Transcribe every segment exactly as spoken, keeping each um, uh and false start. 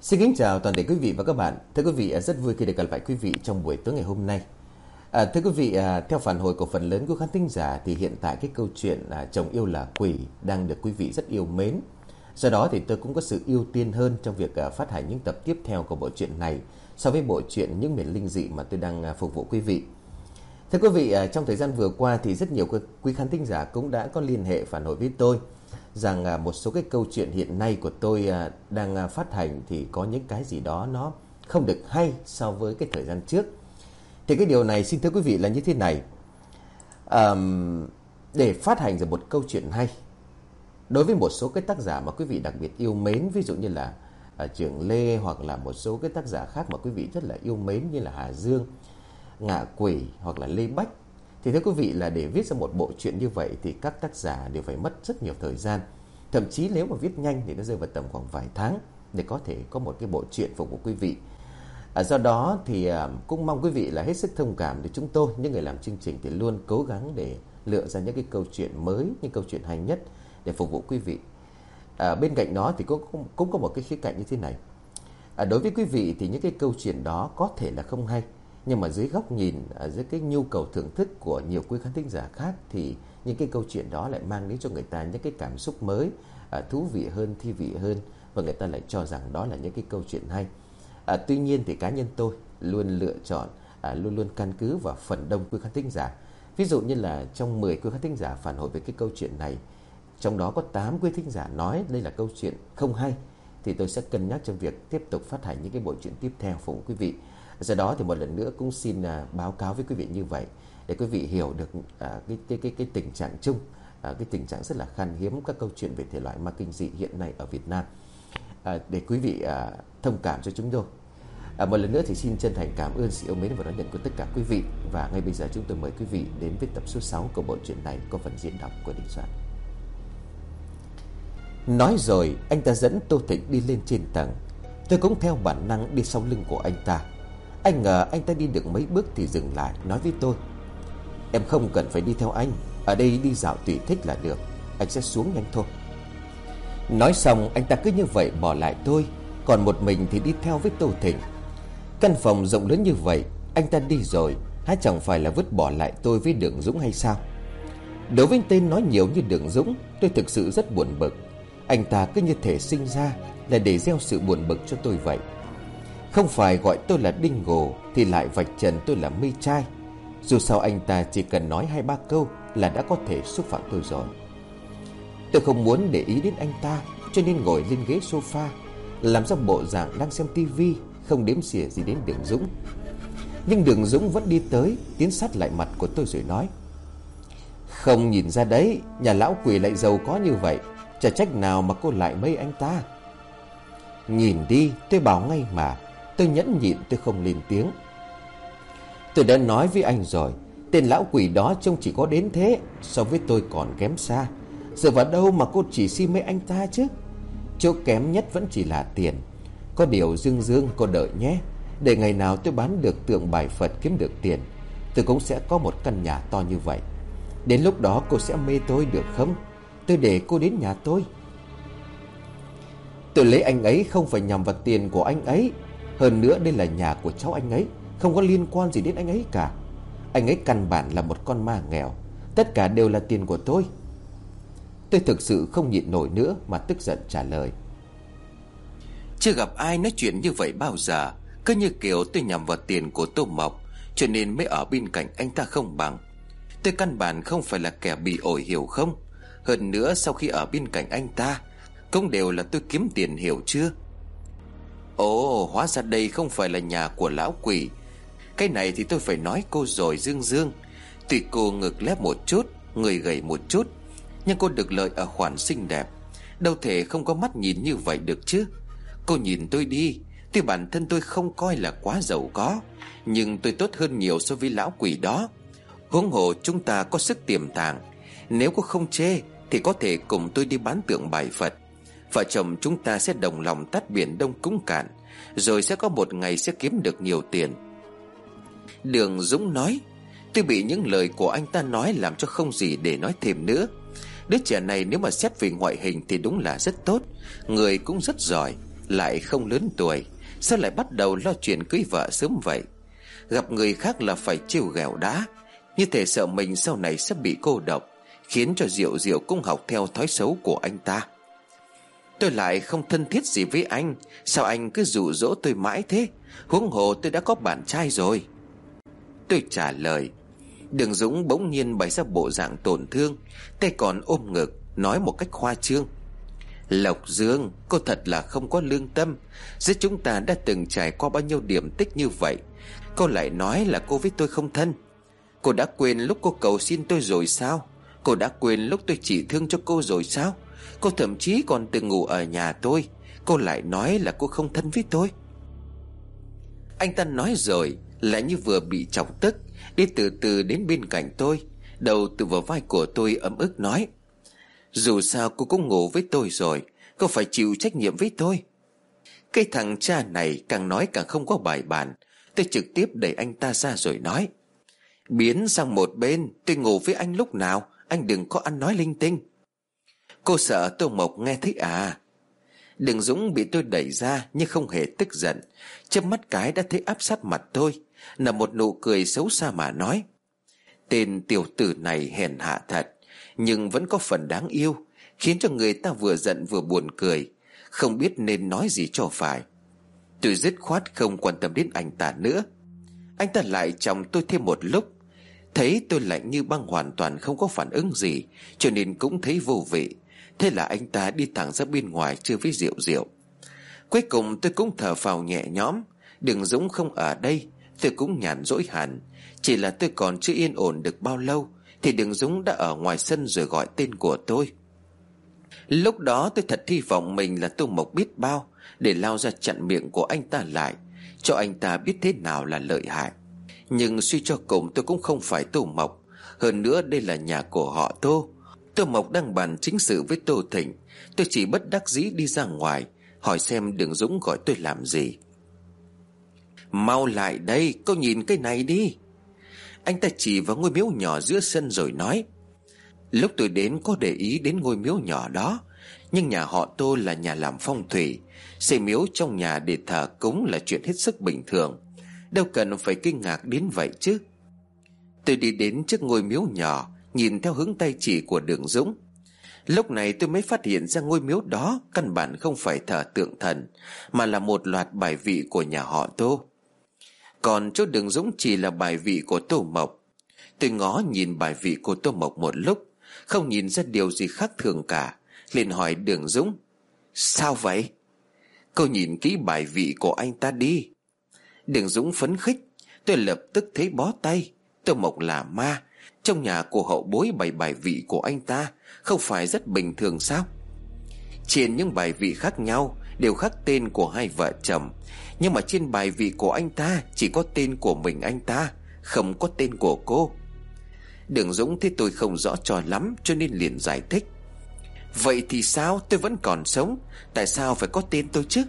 Xin kính chào toàn thể quý vị và các bạn. Thưa quý vị, rất vui khi được gặp lại quý vị trong buổi tối ngày hôm nay. À, thưa quý vị, à, theo phản hồi của phần lớn của khán thính giả thì hiện tại cái câu chuyện à, chồng yêu là quỷ đang được quý vị rất yêu mến. Do đó thì tôi cũng có sự ưu tiên hơn trong việc à, phát hành những tập tiếp theo của bộ truyện này so với bộ truyện Những Miền Linh Dị mà tôi đang à, phục vụ quý vị. Thưa quý vị, à, trong thời gian vừa qua thì rất nhiều quý khán thính giả cũng đã có liên hệ phản hồi với tôi rằng à, một số cái câu chuyện hiện nay của tôi à, đang à, phát hành thì có những cái gì đó nó không được hay so với cái thời gian trước. Thì cái điều này xin thưa quý vị là như thế này. À, để phát hành ra một câu chuyện hay, đối với một số cái tác giả mà quý vị đặc biệt yêu mến, ví dụ như là à, Trường Lê hoặc là một số cái tác giả khác mà quý vị rất là yêu mến như là Hà Dương, Ngạ Quỷ hoặc là Lê Bách, thì thưa quý vị là để viết ra một bộ truyện như vậy thì các tác giả đều phải mất rất nhiều thời gian. Thậm chí nếu mà viết nhanh thì nó rơi vào tầm khoảng vài tháng để có thể có một cái bộ truyện phục vụ quý vị. À, do đó thì à, cũng mong quý vị là hết sức thông cảm để chúng tôi, những người làm chương trình thì luôn cố gắng để lựa ra những cái câu chuyện mới, những câu chuyện hay nhất để phục vụ quý vị. À, bên cạnh đó thì cũng, cũng, cũng có một cái khía cạnh như thế này. À, đối với quý vị thì những cái câu chuyện đó có thể là không hay, nhưng mà dưới góc nhìn, à, dưới cái nhu cầu thưởng thức của nhiều quý khán thính giả khác thì những cái câu chuyện đó lại mang đến cho người ta những cái cảm xúc mới, à, thú vị hơn, thi vị hơn, và người ta lại cho rằng đó là những cái câu chuyện hay. À, tuy nhiên thì cá nhân tôi luôn lựa chọn, à, luôn luôn căn cứ vào phần đông quý khán thính giả. Ví dụ như là trong mười quý khán thính giả phản hồi về cái câu chuyện này, trong đó có tám quý thính giả nói đây là câu chuyện không hay, thì tôi sẽ cân nhắc trong việc tiếp tục phát hành những cái bộ truyện tiếp theo phục vụ quý vị. Do đó thì một lần nữa cũng xin à, báo cáo với quý vị như vậy để quý vị hiểu được à, cái, cái cái cái tình trạng chung, à, cái tình trạng rất là khan hiếm các câu chuyện về thể loại ma kinh dị hiện nay ở Việt Nam, à, để quý vị à, thông cảm cho chúng tôi. À, một lần nữa thì xin chân thành cảm ơn sự yêu mến và đón nhận của tất cả quý vị. Và ngay bây giờ chúng tôi mời quý vị đến với tập số sáu của bộ truyện này có phần diễn đọc của Đình Soạn. Nói rồi anh ta dẫn Tô Thịnh đi lên trên tầng. Tôi cũng theo bản năng đi sau lưng của anh ta. Anh ngờ anh ta đi được mấy bước thì dừng lại, nói với tôi: "Em không cần phải đi theo anh, ở đây đi dạo tùy thích là được, anh sẽ xuống nhanh thôi." Nói xong anh ta cứ như vậy bỏ lại tôi, còn một mình thì đi theo với Tô Thịnh. Căn phòng rộng lớn như vậy, anh ta đi rồi, há chẳng phải là vứt bỏ lại tôi với Đường Dũng hay sao? Đối với tên nói nhiều như Đường Dũng, tôi thực sự rất buồn bực. Anh ta cứ như thể sinh ra là để gieo sự buồn bực cho tôi vậy. Không phải gọi tôi là đinh gồ thì lại vạch trần tôi là mê trai. Dù sao anh ta chỉ cần nói hai ba câu là đã có thể xúc phạm tôi rồi. Tôi không muốn để ý đến anh ta, cho nên ngồi lên ghế sofa, làm ra bộ dạng đang xem tivi, không đếm xỉa gì đến Đường Dũng. Nhưng Đường Dũng vẫn đi tới, tiến sát lại mặt của tôi rồi nói: "Không nhìn ra đấy, nhà lão quỷ lại giàu có như vậy, chả trách nào mà cô lại mê anh ta." "Nhìn đi, tôi bảo ngay mà." Tôi nhẫn nhịn, tôi không lên tiếng. "Tôi đã nói với anh rồi, tên lão quỷ đó trông chỉ có đến thế, so với tôi còn kém xa. Dựa vào đâu mà cô chỉ si mê anh ta chứ? Chỗ kém nhất vẫn chỉ là tiền. Có điều Dương Dương cô đợi nhé, để ngày nào tôi bán được tượng bài Phật kiếm được tiền, tôi cũng sẽ có một căn nhà to như vậy. Đến lúc đó cô sẽ mê tôi được không? Tôi để cô đến nhà tôi. Tôi lấy anh ấy không phải nhằm vào tiền của anh ấy. Hơn nữa đây là nhà của cháu anh ấy, không có liên quan gì đến anh ấy cả. Anh ấy căn bản là một con ma nghèo, tất cả đều là tiền của tôi." Tôi thực sự không nhịn nổi nữa mà tức giận trả lời: "Chưa gặp ai nói chuyện như vậy bao giờ. Cứ như kiểu tôi nhằm vào tiền của Tô Mộc, cho nên mới ở bên cạnh anh ta không bằng. Tôi căn bản không phải là kẻ bị ổi, hiểu không? Hơn nữa sau khi ở bên cạnh anh ta cũng đều là tôi kiếm tiền, hiểu chưa?" "Ồ, hóa ra đây không phải là nhà của lão quỷ. Cái này thì tôi phải nói cô rồi Dương Dương. Tuy cô ngực lép một chút, người gầy một chút, nhưng cô được lợi ở khoản xinh đẹp, đâu thể không có mắt nhìn như vậy được chứ. Cô nhìn tôi đi, tuy bản thân tôi không coi là quá giàu có, nhưng tôi tốt hơn nhiều so với lão quỷ đó. Huống hồ chúng ta có sức tiềm tàng. Nếu cô không chê thì có thể cùng tôi đi bán tượng bài Phật. Vợ chồng chúng ta sẽ đồng lòng tát biển Đông cúng cạn, rồi sẽ có một ngày sẽ kiếm được nhiều tiền." Đường Dũng nói. Tôi bị những lời của anh ta nói làm cho không gì để nói thêm nữa. Đứa trẻ này nếu mà xét về ngoại hình thì đúng là rất tốt, người cũng rất giỏi, lại không lớn tuổi, sao lại bắt đầu lo chuyện cưới vợ sớm vậy? Gặp người khác là phải trêu ghẹo đã, như thể sợ mình sau này sẽ bị cô độc, khiến cho Diệu Diệu cũng học theo thói xấu của anh ta. Tôi lại không thân thiết gì với anh, sao anh cứ dụ dỗ tôi mãi thế? Huống hồ tôi đã có bạn trai rồi. Tôi trả lời. Đường Dũng bỗng nhiên bày ra bộ dạng tổn thương, tay còn ôm ngực, nói một cách khoa trương: Lộc Dương, cô thật là không có lương tâm. Giữa chúng ta đã từng trải qua bao nhiêu điểm tích như vậy, cô lại nói là cô với tôi không thân. Cô đã quên lúc cô cầu xin tôi rồi sao? Cô đã quên lúc tôi chỉ thương cho cô rồi sao? Cô thậm chí còn từng ngủ ở nhà tôi, cô lại nói là cô không thân với tôi. Anh ta nói rồi lại như vừa bị chọc tức, đi từ từ đến bên cạnh tôi, đầu tựa vào vai của tôi ấm ức nói: Dù sao cô cũng ngủ với tôi rồi, cô phải chịu trách nhiệm với tôi. Cái thằng cha này càng nói càng không có bài bản. Tôi trực tiếp đẩy anh ta ra rồi nói: Biến sang một bên, tôi ngủ với anh lúc nào, anh đừng có ăn nói linh tinh. Cô sợ Tô Mộc nghe thấy à? Đường Dũng bị tôi đẩy ra nhưng không hề tức giận, chớp mắt cái đã thấy áp sát mặt tôi, nở một nụ cười xấu xa mà nói: Tên tiểu tử này hèn hạ thật, nhưng vẫn có phần đáng yêu, khiến cho người ta vừa giận vừa buồn cười, không biết nên nói gì cho phải. Tôi dứt khoát không quan tâm đến anh ta nữa. Anh ta lại chòng tôi thêm một lúc, thấy tôi lạnh như băng hoàn toàn không có phản ứng gì, cho nên cũng thấy vô vị. Thế là anh ta đi thẳng ra bên ngoài chơi với Diệu Diệu. Cuối cùng tôi cũng thở phào nhẹ nhõm. Đường Dũng không ở đây, tôi cũng nhàn rỗi hẳn. Chỉ là tôi còn chưa yên ổn được bao lâu thì Đường Dũng đã ở ngoài sân rồi gọi tên của tôi. Lúc đó tôi thật hy vọng mình là Tô Mộc biết bao, để lao ra chặn miệng của anh ta lại, cho anh ta biết thế nào là lợi hại. Nhưng suy cho cùng tôi cũng không phải Tô Mộc. Hơn nữa đây là nhà của họ Tô. Tô Mộc đang bàn chính sự với Tô Thịnh. Tôi chỉ bất đắc dĩ đi ra ngoài, hỏi xem Đường Dũng gọi tôi làm gì. Mau lại đây, cô nhìn cái này đi. Anh ta chỉ vào ngôi miếu nhỏ giữa sân rồi nói: Lúc tôi đến có để ý đến ngôi miếu nhỏ đó, nhưng nhà họ Tô là nhà làm phong thủy, xây miếu trong nhà để thờ cúng là chuyện hết sức bình thường, đâu cần phải kinh ngạc đến vậy chứ. Tôi đi đến trước ngôi miếu nhỏ, nhìn theo hướng tay chỉ của Đường Dũng. Lúc này tôi mới phát hiện ra ngôi miếu đó căn bản không phải thờ tượng thần, mà là một loạt bài vị của nhà họ Tô. Còn chỗ Đường Dũng chỉ là bài vị của Tô Mộc. Tôi ngó nhìn bài vị của Tô Mộc một lúc, không nhìn ra điều gì khác thường cả, liền hỏi Đường Dũng: Sao vậy? Cô nhìn kỹ bài vị của anh ta đi. Đường Dũng phấn khích. Tôi lập tức thấy bó tay. Tô Mộc là ma, trong nhà của hậu bối bày bài vị của anh ta không phải rất bình thường sao? Trên những bài vị khác nhau đều khắc tên của hai vợ chồng, nhưng mà trên bài vị của anh ta chỉ có tên của mình anh ta, không có tên của cô. Đường Dũng thấy tôi không rõ cho lắm, cho nên liền giải thích: Vậy thì sao? Tôi vẫn còn sống, tại sao phải có tên tôi chứ?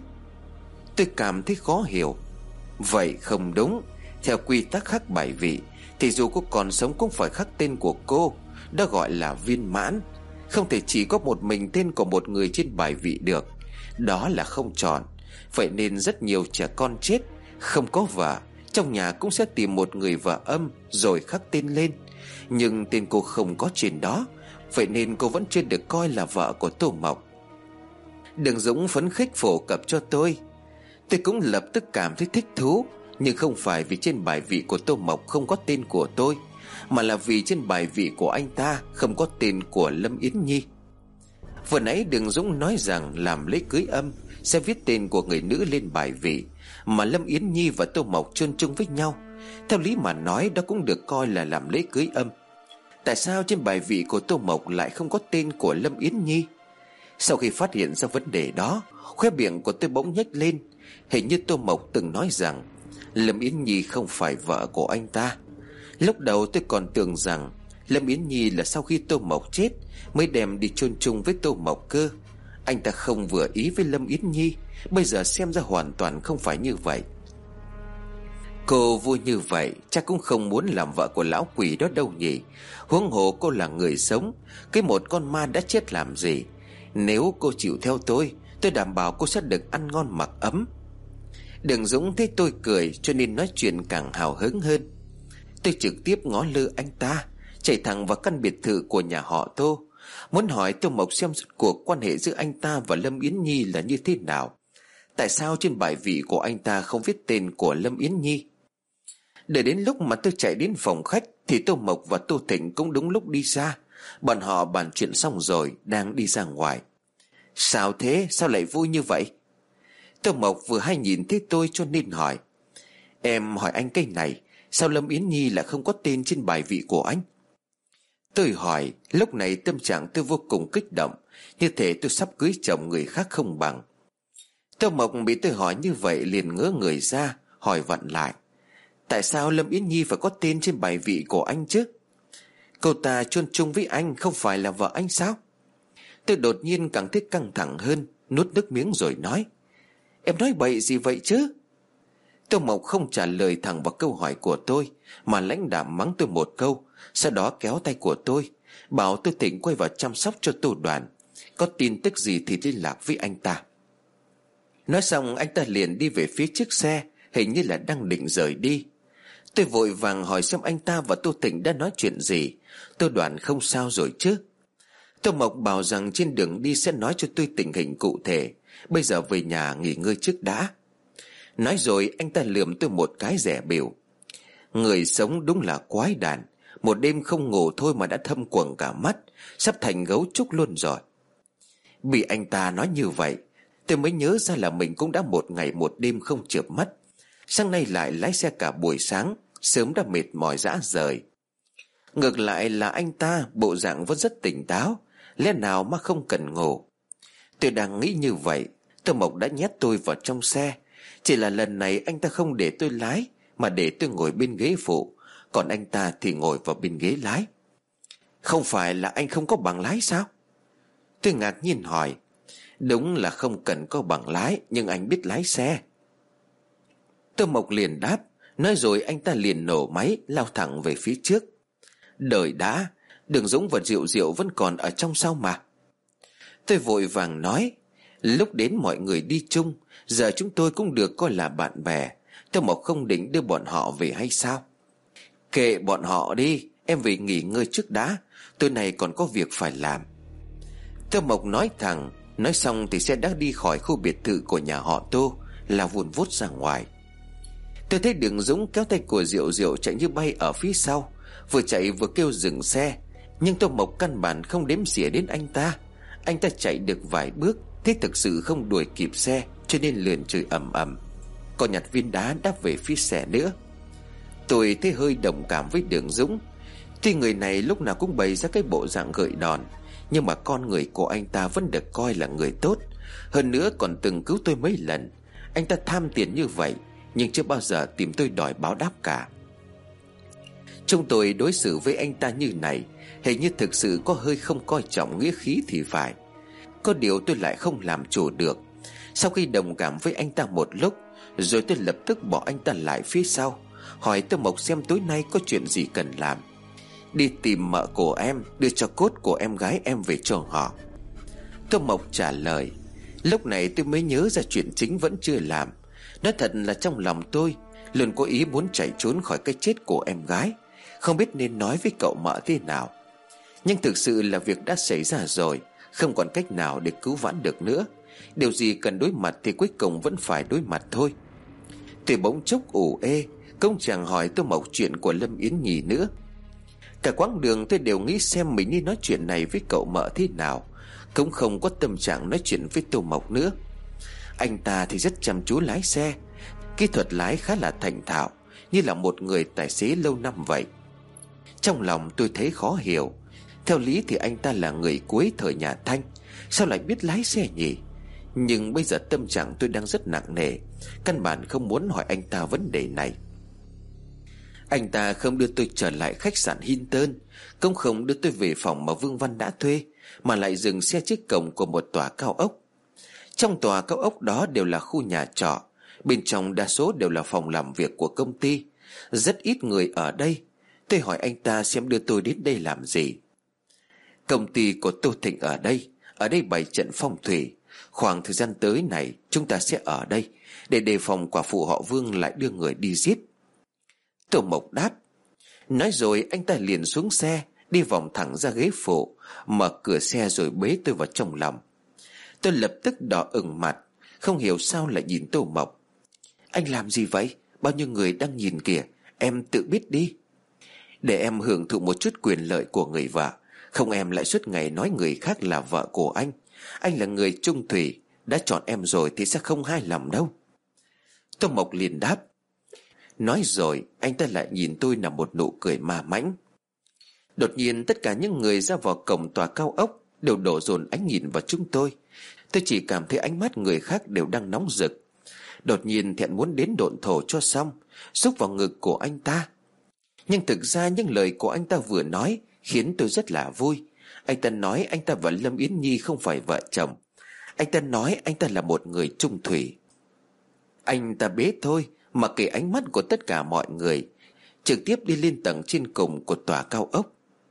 Tôi cảm thấy khó hiểu. Vậy không đúng. Theo quy tắc khắc bài vị thì dù cô còn sống cũng phải khắc tên của cô. Đó gọi là viên mãn. Không thể chỉ có một mình tên của một người trên bài vị được. Đó là không tròn. Vậy nên rất nhiều trẻ con chết không có vợ, trong nhà cũng sẽ tìm một người vợ âm rồi khắc tên lên. Nhưng tên cô không có trên đó, vậy nên cô vẫn chưa được coi là vợ của Tô Mộc. Đường Dũng phấn khích phổ cập cho tôi. Tôi cũng lập tức cảm thấy thích thú. Nhưng không phải vì trên bài vị của Tô Mộc không có tên của tôi, mà là vì trên bài vị của anh ta không có tên của Lâm Yến Nhi. Vừa nãy Đường Dũng nói rằng làm lễ cưới âm sẽ viết tên của người nữ lên bài vị, mà Lâm Yến Nhi và Tô Mộc chôn chung với nhau. Theo lý mà nói đó cũng được coi là làm lễ cưới âm. Tại sao trên bài vị của Tô Mộc lại không có tên của Lâm Yến Nhi? Sau khi phát hiện ra vấn đề đó, khóe miệng của tôi bỗng nhếch lên. Hình như Tô Mộc từng nói rằng Lâm Yến Nhi không phải vợ của anh ta. Lúc đầu tôi còn tưởng rằng Lâm Yến Nhi là sau khi Tô Mộc chết mới đem đi chôn chung với Tô Mộc cơ. Anh ta không vừa ý với Lâm Yến Nhi. Bây giờ xem ra hoàn toàn không phải như vậy. Cô vui như vậy chắc cũng không muốn làm vợ của lão quỷ đó đâu nhỉ. Huống hồ cô là người sống, cái một con ma đã chết làm gì. Nếu cô chịu theo tôi, Tôi đảm bảo cô sẽ được ăn ngon mặc ấm. Đường Dũng thấy tôi cười cho nên nói chuyện càng hào hứng hơn. Tôi trực tiếp ngó lơ anh ta, chạy thẳng vào căn biệt thự của nhà họ Tô, muốn hỏi Tô Mộc xem rốt cuộc quan hệ giữa anh ta và Lâm Yến Nhi là như thế nào. Tại sao trên bài vị của anh ta không viết tên của Lâm Yến Nhi? Để đến lúc mà tôi chạy đến phòng khách thì Tô Mộc và Tô Thịnh cũng đúng lúc đi ra. Bọn họ bàn chuyện xong rồi đang đi ra ngoài. Sao thế? Sao lại vui như vậy? Tô Mộc vừa hay nhìn thấy tôi cho nên hỏi. Em hỏi anh cái này, sao Lâm Yến Nhi lại không có tên trên bài vị của anh? Tôi hỏi, lúc này tâm trạng tôi vô cùng kích động, như thể tôi sắp cưới chồng người khác không bằng. Tô Mộc bị tôi hỏi như vậy liền ngớ người ra, hỏi vặn lại. Tại sao Lâm Yến Nhi phải có tên trên bài vị của anh chứ? Cô ta chôn chung với anh không phải là vợ anh sao? Tôi đột nhiên càng thấy căng thẳng hơn, nuốt nước miếng rồi nói. Em nói bậy gì vậy chứ? Tô Mộc không trả lời thẳng vào câu hỏi của tôi, mà lãnh đạm mắng tôi một câu, sau đó kéo tay của tôi, bảo tôi Thịnh quay vào chăm sóc cho Tô Đoàn. Có tin tức gì thì liên lạc với anh ta. Nói xong anh ta liền đi về phía chiếc xe, hình như là đang định rời đi. Tôi vội vàng hỏi xem anh ta và Tô Thịnh đã nói chuyện gì. Tô Đoàn không sao rồi chứ? Tô Mộc bảo rằng trên đường đi sẽ nói cho tôi tình hình cụ thể, bây giờ về nhà nghỉ ngơi trước đã. Nói rồi anh ta lườm tôi một cái rẻ bỉu. Người sống đúng là quái đản, một đêm không ngủ thôi mà đã thâm quầng cả mắt, sắp thành gấu trúc luôn rồi. Bị anh ta nói như vậy, tôi mới nhớ ra là mình cũng đã một ngày một đêm không chợp mắt. Sáng nay lại lái xe cả buổi sáng, sớm đã mệt mỏi rã rời. Ngược lại là anh ta bộ dạng vẫn rất tỉnh táo, lẽ nào mà không cần ngủ. Tôi đang nghĩ như vậy, Tô Mộc đã nhét tôi vào trong xe. Chỉ là lần này anh ta không để tôi lái, mà để tôi ngồi bên ghế phụ, còn anh ta thì ngồi vào bên ghế lái. Không phải là anh không có bằng lái sao? Tôi ngạc nhiên hỏi. Đúng là không cần có bằng lái, nhưng anh biết lái xe. Tô Mộc liền đáp. Nói rồi anh ta liền nổ máy lao thẳng về phía trước. Đợi đã, Đường Dũng và Diệu Diệu vẫn còn ở trong sau mà. Tôi vội vàng nói. Lúc đến mọi người đi chung, giờ chúng tôi cũng được coi là bạn bè. Tô Mộc không định đưa bọn họ về hay sao? Kệ bọn họ đi, em về nghỉ ngơi trước đã, tối nay còn có việc phải làm. Tô Mộc nói thẳng. Nói xong thì xe đã đi khỏi khu biệt thự của nhà họ Tô, là vùn vút ra ngoài. Tôi thấy Đường Dũng kéo tay của Diệu Diệu chạy như bay ở phía sau, vừa chạy vừa kêu dừng xe. Nhưng Tô Mộc căn bản không đếm xỉa đến anh ta. Anh ta chạy được vài bước, thế thực sự không đuổi kịp xe, cho nên liền chửi ầm ầm, còn nhặt viên đá đáp về phía xe nữa. Tôi thấy hơi đồng cảm với Đường Dũng. Tuy người này lúc nào cũng bày ra cái bộ dạng gợi đòn, nhưng mà con người của anh ta vẫn được coi là người tốt. Hơn nữa còn từng cứu tôi mấy lần. Anh ta tham tiền như vậy, nhưng chưa bao giờ tìm tôi đòi báo đáp cả. Chúng tôi đối xử với anh ta như này, hình như thực sự có hơi không coi trọng nghĩa khí thì phải. Có điều tôi lại không làm chủ được. Sau khi đồng cảm với anh ta một lúc, rồi tôi lập tức bỏ anh ta lại phía sau, hỏi Tô Mộc xem tối nay có chuyện gì cần làm. Đi tìm mợ của em, đưa cho cốt của em gái em về cho họ. Tô Mộc trả lời. Lúc này tôi mới nhớ ra chuyện chính vẫn chưa làm. Nói thật là trong lòng tôi luôn có ý muốn chạy trốn khỏi cái chết của em gái, không biết nên nói với cậu mợ thế nào. Nhưng thực sự là việc đã xảy ra rồi, không còn cách nào để cứu vãn được nữa. Điều gì cần đối mặt thì cuối cùng vẫn phải đối mặt thôi. Tôi bỗng chốc ủ ê, không chẳng hỏi Tô Mộc chuyện của Lâm Yến Nhi nữa. Cả quãng đường tôi đều nghĩ xem mình nên nói chuyện này với cậu mợ thế nào, cũng không có tâm trạng nói chuyện với Tô Mộc nữa. Anh ta thì rất chăm chú lái xe, kỹ thuật lái khá là thành thạo, như là một người tài xế lâu năm vậy. Trong lòng tôi thấy khó hiểu. Theo lý thì anh ta là người cuối thời nhà Thanh, sao lại biết lái xe nhỉ? Nhưng bây giờ tâm trạng tôi đang rất nặng nề, căn bản không muốn hỏi anh ta vấn đề này. Anh ta không đưa tôi trở lại khách sạn Hinton, cũng không đưa tôi về phòng mà Vương Văn đã thuê, mà lại dừng xe trước cổng của một tòa cao ốc. Trong tòa cao ốc đó đều là khu nhà trọ, bên trong đa số đều là phòng làm việc của công ty, rất ít người ở đây. Tôi hỏi anh ta xem đưa tôi đến đây làm gì. Công ty của Tô Thịnh ở đây, ở đây bày trận phong thủy, Khoảng thời gian tới này chúng ta sẽ ở đây để đề phòng quả phụ họ Vương lại đưa người đi giết. Tô Mộc đáp. Nói rồi anh ta liền xuống xe, đi vòng thẳng ra ghế phụ, mở cửa xe rồi bế tôi vào trong lòng. Tôi lập tức đỏ ửng mặt, không hiểu sao lại nhìn Tô Mộc. Anh làm gì vậy? Bao nhiêu người đang nhìn kìa, em tự biết đi. Để em hưởng thụ một chút quyền lợi của người vợ, không em lại suốt ngày nói người khác là vợ của anh. Anh là người trung thủy, đã chọn em rồi thì sẽ không hai lòng đâu. Tô Mộc liền đáp. Nói rồi anh ta lại nhìn tôi là một nụ cười ma mãnh. Đột nhiên tất cả những người ra vào cổng tòa cao ốc đều đổ dồn ánh nhìn vào chúng tôi. Tôi chỉ cảm thấy ánh mắt người khác đều đang nóng rực. Đột nhiên thẹn muốn đến độn thổ cho xong, xúc vào ngực của anh ta. Nhưng thực ra những lời của anh ta vừa nói khiến tôi rất là vui. Anh ta nói anh ta và Lâm Yến Nhi không phải vợ chồng. Anh ta nói anh ta là một người trung thủy. Anh ta bế thôi mà kể ánh mắt của tất cả mọi người, trực tiếp đi lên tầng trên cùng của tòa cao ốc.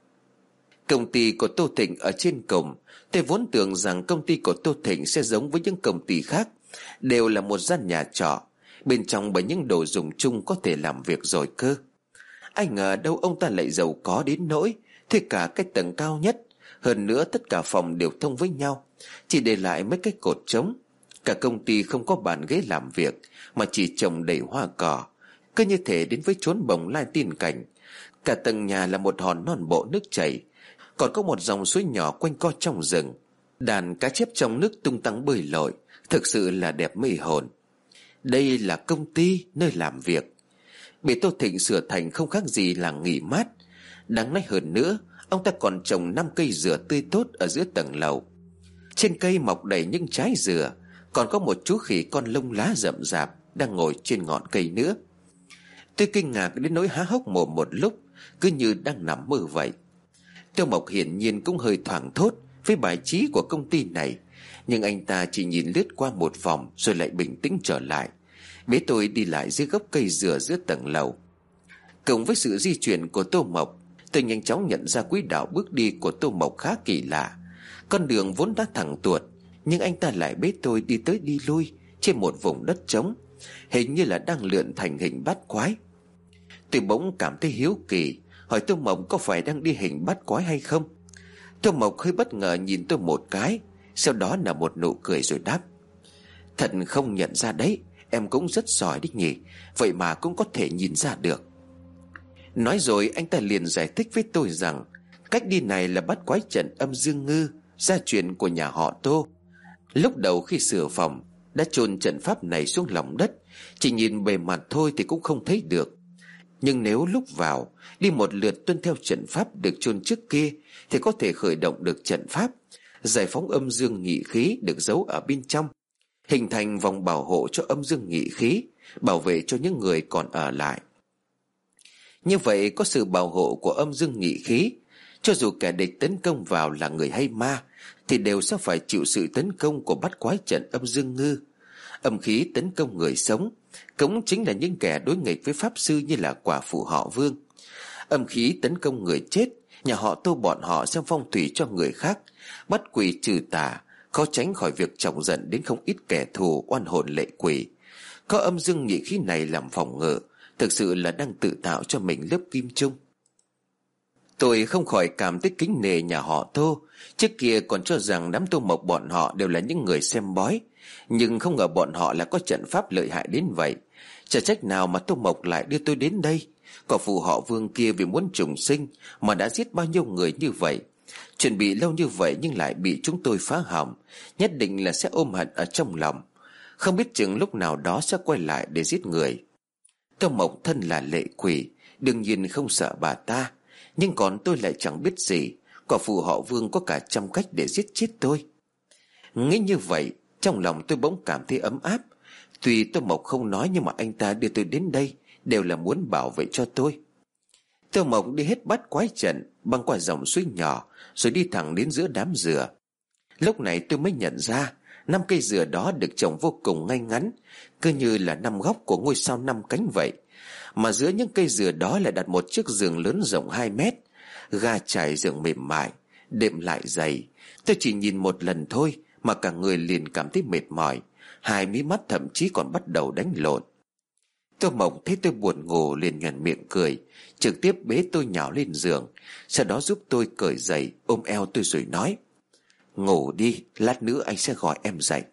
Công ty của Tô Thịnh ở trên cùng. Tôi vốn tưởng rằng công ty của Tô Thịnh sẽ giống với những công ty khác, đều là một gian nhà trọ, bên trong bởi những đồ dùng chung có thể làm việc rồi cơ. Ai ngờ đâu ông ta lại giàu có đến nỗi thuê cả cái tầng cao nhất. Hơn nữa tất cả phòng đều thông với nhau, chỉ để lại mấy cái cột trống. Cả công ty không có bàn ghế làm việc, mà chỉ trồng đầy hoa cỏ, cứ như thể đến với chốn bồng lai tiên cảnh. Cả tầng nhà là một hòn non bộ nước chảy, còn có một dòng suối nhỏ quanh co trong rừng. Đàn cá chép trong nước tung tăng bơi lội, thực sự là đẹp mê hồn. Đây là công ty, nơi làm việc. Bị Tô Thịnh sửa thành không khác gì là nghỉ mát. Đáng nói hơn nữa, ông ta còn trồng năm cây dừa tươi tốt ở giữa tầng lầu. Trên cây mọc đầy những trái dừa, còn có một chú khỉ con lông lá rậm rạp đang ngồi trên ngọn cây nữa. Tôi kinh ngạc đến nỗi há hốc mồm một lúc, cứ như đang nằm mơ vậy. Tô Mộc hiển nhiên cũng hơi thoảng thốt với bài trí của công ty này, nhưng anh ta chỉ nhìn lướt qua một vòng rồi lại bình tĩnh trở lại, bế tôi đi lại dưới gốc cây dừa giữa tầng lầu. Cộng với sự di chuyển của Tô Mộc, tôi nhanh chóng nhận ra quỹ đạo bước đi của Tô Mộc khá kỳ lạ. Con đường vốn đã thẳng tuột, nhưng anh ta lại bế tôi đi tới đi lui trên một vùng đất trống, hình như là đang lượn thành hình bát quái. Tôi bỗng cảm thấy hiếu kỳ, hỏi Tô Mộc có phải đang đi hình bát quái hay không. Tô Mộc hơi bất ngờ nhìn tôi một cái, sau đó là một nụ cười rồi đáp. Thật không nhận ra đấy, em cũng rất giỏi đấy nhỉ, vậy mà cũng có thể nhìn ra được. Nói rồi anh ta liền giải thích với tôi rằng cách đi này là bát quái trận âm dương ngư, gia truyền của nhà họ Tô. Lúc đầu khi sửa phòng đã chôn trận pháp này xuống lòng đất, chỉ nhìn bề mặt thôi thì cũng không thấy được. Nhưng nếu lúc vào đi một lượt tuân theo trận pháp được chôn trước kia thì có thể khởi động được trận pháp, giải phóng âm dương nhị khí được giấu ở bên trong, hình thành vòng bảo hộ cho âm dương nhị khí, bảo vệ cho những người còn ở lại. Như vậy có sự bảo hộ của âm dương nhị khí, cho dù kẻ địch tấn công vào là người hay ma thì đều sẽ phải chịu sự tấn công của bát quái trận âm dương ngư. Âm khí tấn công người sống cũng chính là những kẻ đối nghịch với pháp sư như là quả phụ họ Vương. Âm khí tấn công người chết, nhà họ Tô bọn họ xem phong thủy cho người khác, bắt quỷ trừ tà, khó tránh khỏi việc chọc giận đến không ít kẻ thù oan hồn lệ quỷ. Có âm dương nhị khí này làm phòng ngự, thực sự là đang tự tạo cho mình lớp kim chung. Tôi không khỏi cảm thấy kính nể nhà họ Tô. Trước kia còn cho rằng đám Tô Mộc bọn họ đều là những người xem bói, nhưng không ngờ bọn họ lại có trận pháp lợi hại đến vậy. Chả trách nào mà Tô Mộc lại đưa tôi đến đây. Có phụ họ Vương kia vì muốn trùng sinh mà đã giết bao nhiêu người như vậy. Chuẩn bị lâu như vậy nhưng lại bị chúng tôi phá hỏng, nhất định là sẽ ôm hận ở trong lòng, không biết chừng lúc nào đó sẽ quay lại để giết người. Tô Mộc thân là lệ quỷ, đương nhiên không sợ bà ta, nhưng còn tôi lại chẳng biết gì. Quả phụ họ Vương có cả trăm cách để giết chết tôi. Nghĩ như vậy, trong lòng tôi bỗng cảm thấy ấm áp. Tuy Tô Mộc không nói nhưng mà anh ta đưa tôi đến đây đều là muốn bảo vệ cho tôi. Tô Mộc đi hết bắt quái trận, băng qua dòng suối nhỏ, rồi đi thẳng đến giữa đám dừa. Lúc này tôi mới nhận ra năm cây dừa đó được trồng vô cùng ngay ngắn, cứ như là năm góc của ngôi sao năm cánh vậy. Mà giữa những cây dừa đó lại đặt một chiếc giường lớn rộng hai mét, ga trải giường mềm mại, đệm lại dày. Tôi chỉ nhìn một lần thôi mà cả người liền cảm thấy mệt mỏi, hai mí mắt thậm chí còn bắt đầu đánh lộn. Tô Mộc thấy tôi buồn ngủ liền nhoẻn miệng cười, trực tiếp bế tôi nhào lên giường, sau đó giúp tôi cởi giày, ôm eo tôi rồi nói: ngủ đi, lát nữa anh sẽ gọi em dậy.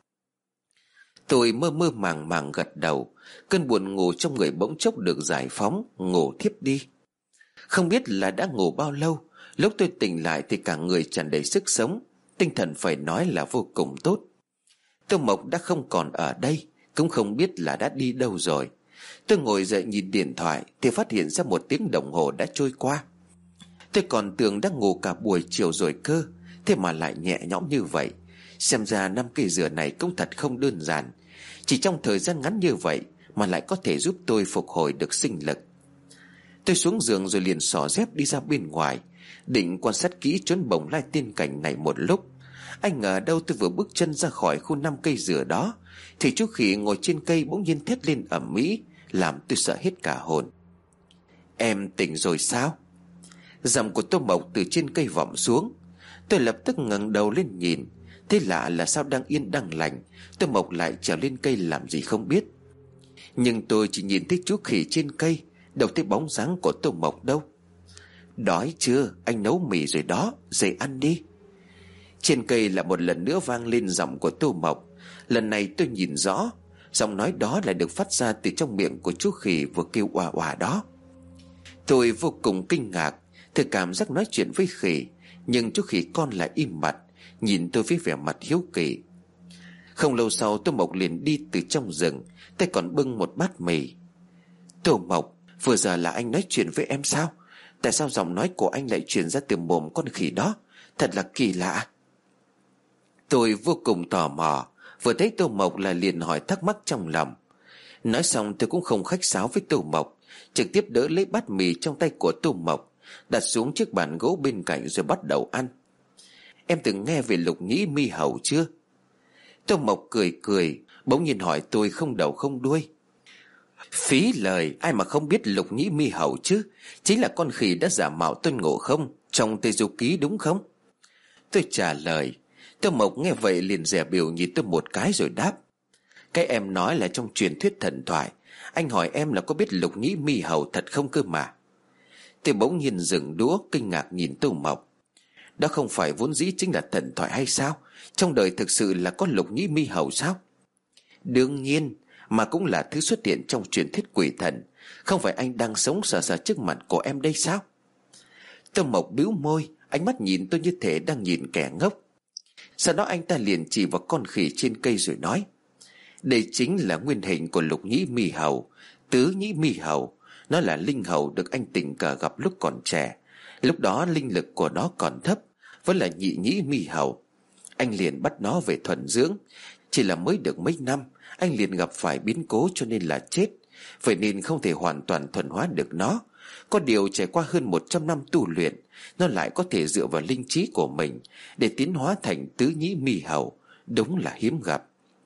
Tôi mơ mơ màng màng gật đầu, cơn buồn ngủ trong người bỗng chốc được giải phóng, ngủ thiếp đi. Không biết là đã ngủ bao lâu, lúc tôi tỉnh lại thì cả người tràn đầy sức sống, tinh thần phải nói là vô cùng tốt. Tô Mộc đã không còn ở đây, cũng không biết là đã đi đâu rồi. Tôi ngồi dậy nhìn điện thoại thì phát hiện ra một tiếng đồng hồ đã trôi qua. Tôi còn tưởng đã ngủ cả buổi chiều rồi cơ, thế mà lại nhẹ nhõm như vậy. Xem ra năm cây dừa này cũng thật không đơn giản. Chỉ trong thời gian ngắn như vậy mà lại có thể giúp tôi phục hồi được sinh lực. Tôi xuống giường rồi liền xỏ dép đi ra bên ngoài, định quan sát kỹ chốn bồng lai tiên cảnh này một lúc. Anh ngờ đâu tôi vừa bước chân ra khỏi khu năm cây dừa đó thì chú khỉ ngồi trên cây bỗng nhiên thét lên ầm ĩ, làm tôi sợ hết cả hồn. Em tỉnh rồi sao? Giọng của Tô Mộc từ trên cây vọng xuống. Tôi lập tức ngẩng đầu lên nhìn. Thế lạ là sao đang yên đang lành Tô Mộc lại trèo lên cây làm gì không biết. Nhưng tôi chỉ nhìn thấy chú khỉ trên cây, đâu thấy bóng dáng của Tô Mộc đâu. Đói chưa? Anh nấu mì rồi đó, dậy ăn đi. Trên cây là một lần nữa vang lên giọng của Tô Mộc. Lần này tôi nhìn rõ, giọng nói đó lại được phát ra từ trong miệng của chú khỉ vừa kêu oà oà đó. Tôi vô cùng kinh ngạc, thử cảm giác nói chuyện với khỉ, nhưng chú khỉ con lại im mặt, nhìn tôi với vẻ mặt hiếu kỳ. Không lâu sau Tô Mộc liền đi từ trong rừng, tay còn bưng một bát mì. Tô Mộc, vừa giờ là anh nói chuyện với em sao? Tại sao giọng nói của anh lại truyền ra từ mồm con khỉ đó? Thật là kỳ lạ. Tôi vô cùng tò mò, vừa thấy Tô Mộc là liền hỏi thắc mắc trong lòng. Nói xong tôi cũng không khách sáo với Tô Mộc, trực tiếp đỡ lấy bát mì trong tay của Tô Mộc, đặt xuống chiếc bàn gỗ bên cạnh rồi bắt đầu ăn. Em từng nghe về lục nhĩ mi hầu chưa? Tô Mộc cười cười, bỗng nhiên hỏi tôi không đầu không đuôi. Phí lời, ai mà không biết lục nhĩ mi hầu chứ? Chính là con khỉ đã giả mạo Tôn Ngộ Không trong Tây Du Ký đúng không? Tôi trả lời. Tô Mộc nghe vậy liền dè biểu nhìn tôi một cái rồi đáp: cái em nói là trong truyền thuyết thần thoại. Anh hỏi em là có biết lục nhĩ mi hầu thật không cơ mà. Tôi bỗng nhiên dừng đũa, kinh ngạc nhìn Tô Mộc. Đó không phải vốn dĩ chính là thần thoại hay sao? Trong đời thực sự là có lục nhĩ mi hầu sao? Đương nhiên, mà cũng là thứ xuất hiện trong truyền thuyết quỷ thần. Không phải anh đang sống sờ sờ trước mặt của em đây sao? Tô Mộc bĩu môi, ánh mắt nhìn tôi như thể đang nhìn kẻ ngốc. Sau đó anh ta liền chỉ vào con khỉ trên cây rồi nói: đây chính là nguyên hình của lục nhĩ mi hầu, tứ nhĩ mi hầu. Nó là linh hầu được anh tình cờ gặp lúc còn trẻ. Lúc đó linh lực của nó còn thấp, vẫn là nhị nhĩ mi hầu. Anh liền bắt nó về thuần dưỡng. Chỉ là mới được mấy năm, anh liền gặp phải biến cố cho nên là chết. Vậy nên không thể hoàn toàn thuần hóa được nó. Có điều trải qua hơn một trăm năm tu luyện, nó lại có thể dựa vào linh trí của mình để tiến hóa thành tứ nhĩ mi hầu. Đúng là hiếm gặp.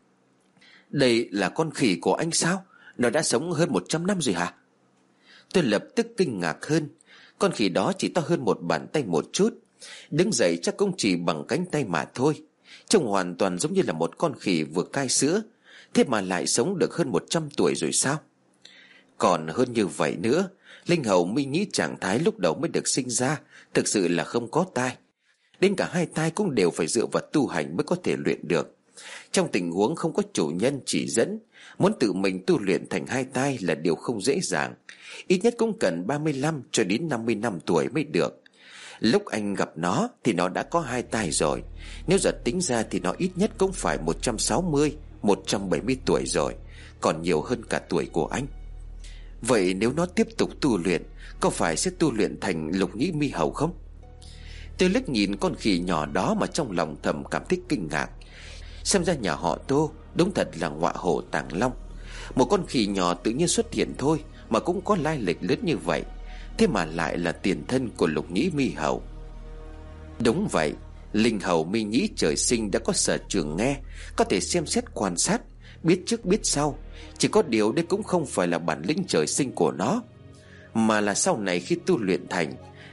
Đây là con khỉ của anh sao? Nó đã sống hơn một trăm năm rồi hả? Tôi lập tức kinh ngạc hơn. Con khỉ đó chỉ to hơn một bàn tay một chút, đứng dậy chắc cũng chỉ bằng cánh tay mà thôi. Trông hoàn toàn giống như là một con khỉ vừa cai sữa. Thế mà lại sống được hơn một trăm tuổi rồi sao? Còn hơn như vậy nữa, linh hầu mi nhĩ trạng thái lúc đầu mới được sinh ra thực sự là không có tai. Đến cả hai tai cũng đều phải dựa vào tu hành mới có thể luyện được. Trong tình huống không có chủ nhân chỉ dẫn, muốn tự mình tu luyện thành hai tai là điều không dễ dàng. Ít nhất cũng cần ba mươi lăm cho đến năm mươi năm tuổi mới được. Lúc anh gặp nó thì nó đã có hai tai rồi. Nếu giờ tính ra thì nó ít nhất cũng phải một trăm sáu mươi, một trăm bảy mươi tuổi rồi, còn nhiều hơn cả tuổi của anh. Vậy nếu nó tiếp tục tu luyện, có phải sẽ tu luyện thành lục nhĩ mi hầu không? Tôi liếc nhìn con khỉ nhỏ đó mà trong lòng thầm cảm thấy kinh ngạc. Xem ra nhà họ Tô đúng thật là ngọa hổ tàng long. Một con khỉ nhỏ tự nhiên xuất hiện thôi mà cũng có lai lịch lớn như vậy. Thế mà lại là tiền thân của lục nhĩ mi hầu. Đúng vậy, linh hầu mi nhĩ trời sinh đã có sở trường nghe, có thể xem xét quan sát, biết trước biết sau. Chỉ có điều đây cũng không phải là bản lĩnh trời sinh của nó, mà là sau này khi tu luyện thành,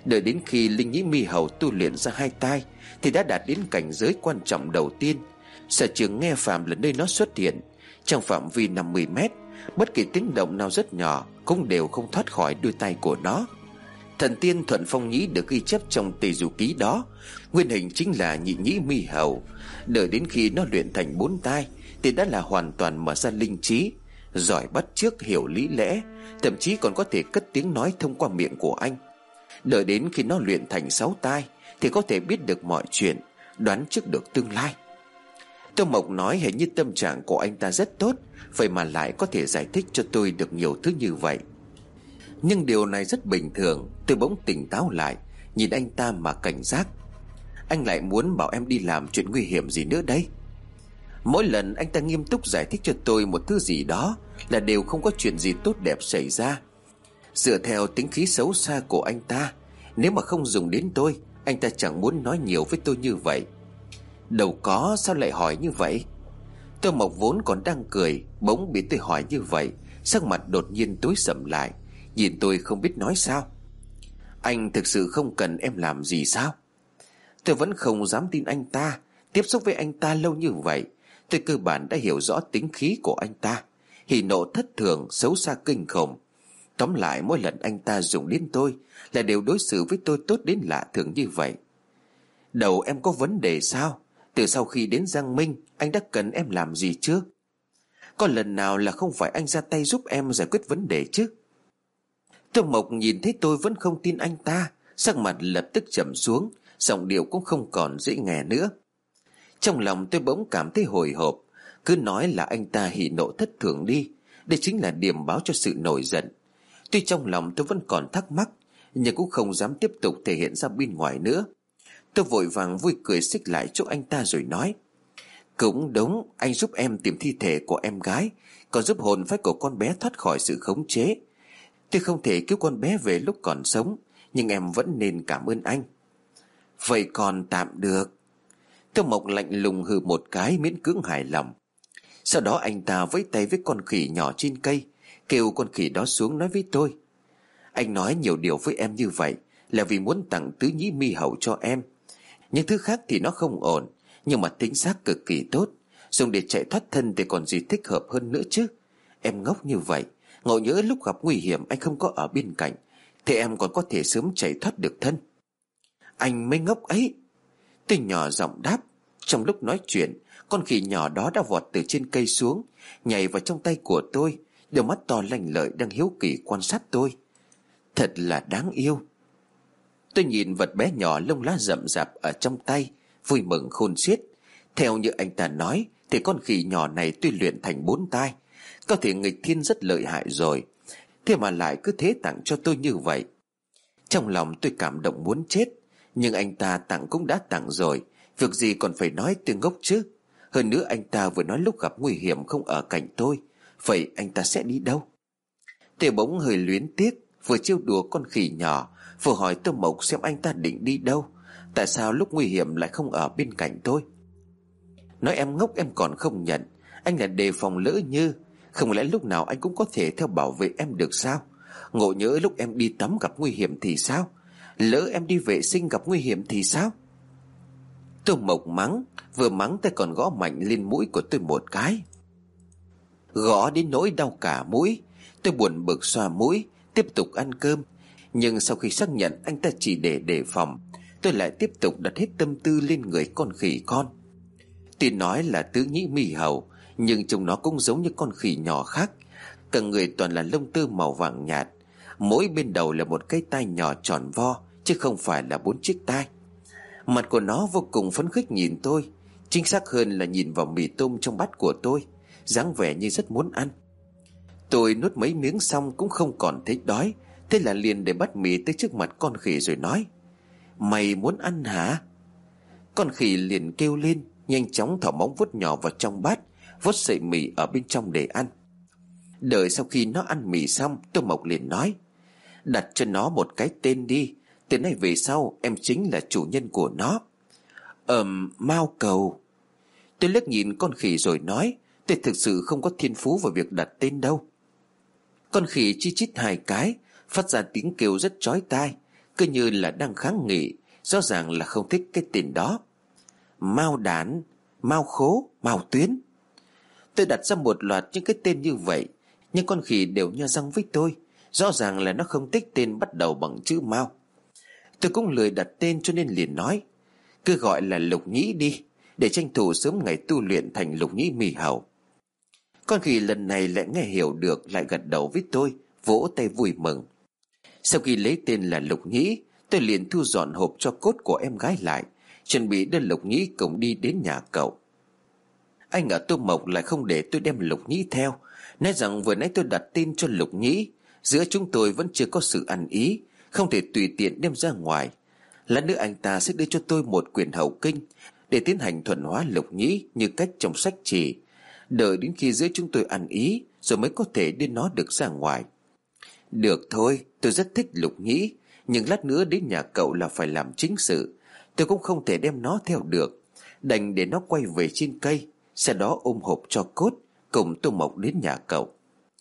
Đợi đến khi linh nhĩ mi hầu tu luyện ra hai tai thì đã đạt đến cảnh giới quan trọng đầu tiên. Sở trường nghe phàm là nơi nó xuất hiện. Trong phạm vi năm mươi mét, bất kỳ tiếng động nào rất nhỏ cũng đều không thoát khỏi đôi tai của nó. Thần tiên Thuận Phong Nhĩ được ghi chép trong Tề Du Ký đó, nguyên hình chính là nhị nhĩ mi hầu. Đợi đến khi nó luyện thành bốn tai thì đã là hoàn toàn mở ra linh trí, giỏi bắt chước, hiểu lý lẽ, thậm chí còn có thể cất tiếng nói thông qua miệng của anh. Đợi đến khi nó luyện thành sáu tai thì có thể biết được mọi chuyện, đoán trước được tương lai. Tô Mộc nói hình như tâm trạng của anh ta rất tốt, vậy mà lại có thể giải thích cho tôi được nhiều thứ như vậy. Nhưng điều này rất bình thường. Tôi bỗng tỉnh táo lại, nhìn anh ta mà cảnh giác. Anh lại muốn bảo em đi làm chuyện nguy hiểm gì nữa đây? Mỗi lần anh ta nghiêm túc giải thích cho tôi một thứ gì đó là đều không có chuyện gì tốt đẹp xảy ra. Dựa theo tính khí xấu xa của anh ta, nếu mà không dùng đến tôi, anh ta chẳng muốn nói nhiều với tôi như vậy. Đâu có, sao lại hỏi như vậy? Tô Mộc vốn còn đang cười, bỗng bị tôi hỏi như vậy, sắc mặt đột nhiên tối sầm lại, nhìn tôi không biết nói sao. Anh thực sự không cần em làm gì sao? Tôi vẫn không dám tin anh ta. Tiếp xúc với anh ta lâu như vậy, tôi cơ bản đã hiểu rõ tính khí của anh ta. Hỉ nộ thất thường, xấu xa kinh khủng. Tóm lại mỗi lần anh ta dùng đến tôi là đều đối xử với tôi tốt đến lạ thường như vậy. Đầu em có vấn đề sao? Từ sau khi đến Giang Minh, anh đã cần em làm gì chưa? Có lần nào là không phải anh ra tay giúp em giải quyết vấn đề chứ? Tô Mộc nhìn thấy tôi vẫn không tin anh ta, sắc mặt lập tức trầm xuống, giọng điệu cũng không còn dễ nghe nữa. Trong lòng tôi bỗng cảm thấy hồi hộp. Cứ nói là anh ta hỉ nộ thất thường đi, đây chính là điểm báo cho sự nổi giận. Tuy trong lòng tôi vẫn còn thắc mắc, nhưng cũng không dám tiếp tục thể hiện ra bên ngoài nữa. Tôi vội vàng vui cười xích lại chỗ anh ta rồi nói: Cũng đúng, anh giúp em tìm thi thể của em gái, còn giúp hồn phách của con bé thoát khỏi sự khống chế. Tôi không thể cứu con bé về lúc còn sống, nhưng em vẫn nên cảm ơn anh. Vậy còn tạm được. Tô Mộc lạnh lùng hừ một cái, miễn cưỡng hài lòng. Sau đó anh ta vẫy tay với con khỉ nhỏ trên cây, kêu con khỉ đó xuống nói với tôi: Anh nói nhiều điều với em như vậy là vì muốn tặng tứ nhĩ mi hầu cho em. Những thứ khác thì nó không ổn, nhưng mà tính xác cực kỳ tốt, dùng để chạy thoát thân thì còn gì thích hợp hơn nữa chứ. Em ngốc như vậy, ngộ nhỡ lúc gặp nguy hiểm anh không có ở bên cạnh thì em còn có thể sớm chạy thoát được thân. Anh mới ngốc ấy, tôi nhỏ giọng đáp. Trong lúc nói chuyện, con khỉ nhỏ đó đã vọt từ trên cây xuống, nhảy vào trong tay của tôi, đôi mắt to lanh lợi đang hiếu kỳ quan sát tôi. Thật là đáng yêu. Tôi nhìn vật bé nhỏ lông lá rậm rạp ở trong tay, vui mừng khôn xiết. Theo như anh ta nói thì con khỉ nhỏ này tuy luyện thành bốn tai, có thể nghịch thiên rất lợi hại rồi, thế mà lại cứ thế tặng cho tôi như vậy. Trong lòng tôi cảm động muốn chết, nhưng anh ta tặng cũng đã tặng rồi, việc gì còn phải nói tôi ngốc chứ. Hơn nữa anh ta vừa nói lúc gặp nguy hiểm không ở cạnh tôi, vậy anh ta sẽ đi đâu? Tôi bỗng hơi luyến tiếc, vừa trêu đùa con khỉ nhỏ, vừa hỏi Tô Mộc xem anh ta định đi đâu. Tại sao lúc nguy hiểm lại không ở bên cạnh tôi? Nói em ngốc em còn không nhận. Anh là đề phòng lỡ như, không lẽ lúc nào anh cũng có thể theo bảo vệ em được sao? Ngộ nhỡ lúc em đi tắm gặp nguy hiểm thì sao? Lỡ em đi vệ sinh gặp nguy hiểm thì sao? Tô Mộc mắng, vừa mắng tay còn gõ mạnh lên mũi của tôi một cái, gõ đến nỗi đau cả mũi. Tôi buồn bực xoa mũi, tiếp tục ăn cơm. Nhưng sau khi xác nhận anh ta chỉ để đề phòng, tôi lại tiếp tục đặt hết tâm tư lên người con khỉ con. Tuy nói là tứ nhĩ mi hầu, nhưng trông nó cũng giống như con khỉ nhỏ khác. Cả người toàn là lông tơ màu vàng nhạt, mỗi bên đầu là một cái tai nhỏ tròn vo, chứ không phải là bốn chiếc tai. Mặt của nó vô cùng phấn khích nhìn tôi, chính xác hơn là nhìn vào mì tôm trong bát của tôi, dáng vẻ như rất muốn ăn. Tôi nuốt mấy miếng xong cũng không còn thấy đói, thế là liền để bát mì tới trước mặt con khỉ rồi nói: Mày muốn ăn hả? Con khỉ liền kêu lên, nhanh chóng thỏ móng vuốt nhỏ vào trong bát, vuốt sợi mì ở bên trong để ăn. Đợi sau khi nó ăn mì xong, Tô Mộc liền nói: Đặt cho nó một cái tên đi, từ nay về sau em chính là chủ nhân của nó. Ờm, Mao Cầu. Tôi liếc nhìn con khỉ rồi nói: Tôi thực sự không có thiên phú vào việc đặt tên đâu. Con khỉ chi chít hai cái, phát ra tiếng kêu rất chói tai, cứ như là đang kháng nghị, rõ ràng là không thích cái tên đó. Mao Đản, Mao Khố, Mao Tuyến. Tôi đặt ra một loạt những cái tên như vậy, nhưng con khỉ đều nhe răng với tôi, rõ ràng là nó không thích tên bắt đầu bằng chữ Mao. Tôi cũng lười đặt tên cho nên liền nói, cứ gọi là Lục Nhĩ đi, để tranh thủ sớm ngày tu luyện thành Lục Nhĩ Mi Hầu. Con khỉ lần này lại nghe hiểu được, lại gật đầu với tôi, vỗ tay vui mừng. Sau khi lấy tên là Lục Nhĩ, tôi liền thu dọn hộp tro cốt của em gái lại, chuẩn bị đưa Lục Nhĩ cùng đi đến nhà cậu. Anh ở Tô Mộc lại không để tôi đem Lục Nhĩ theo, nói rằng vừa nãy tôi đặt tên cho Lục Nhĩ, giữa chúng tôi vẫn chưa có sự ăn ý, không thể tùy tiện đem ra ngoài. Lát nữa anh ta sẽ đưa cho tôi một quyển hậu kinh để tiến hành thuần hóa Lục Nhĩ như cách trong sách chỉ, đợi đến khi giữa chúng tôi ăn ý rồi mới có thể đưa nó được ra ngoài. Được thôi, tôi rất thích Lục Nhĩ, nhưng lát nữa đến nhà cậu là phải làm chính sự, tôi cũng không thể đem nó theo được, đành để nó quay về trên cây, sau đó ôm hộp tro cốt cùng Tô Mộc đến nhà cậu.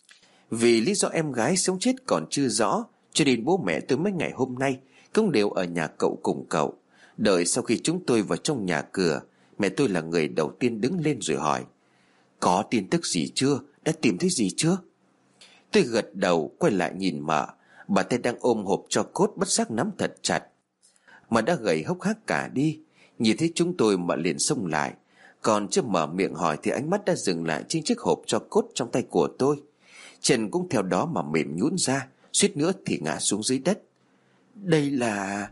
Vì lý do em gái sống chết còn chưa rõ, cho nên bố mẹ tôi mấy ngày hôm nay cũng đều ở nhà cậu cùng cậu. Đợi sau khi chúng tôi vào trong nhà cửa, mẹ tôi là người đầu tiên đứng lên rồi hỏi, có tin tức gì chưa? Đã tìm thấy gì chưa? Tôi gật đầu, quay lại nhìn mợ. Bà ta đang ôm hộp tro cốt bất giác nắm thật chặt, mà đã gầy hốc hác cả đi. Nhìn thấy chúng tôi mà liền xông lại, còn chưa mở miệng hỏi thì ánh mắt đã dừng lại trên chiếc hộp tro cốt trong tay của tôi. Chân cũng theo đó mà mềm nhũn ra, suýt nữa thì ngã xuống dưới đất. Đây là...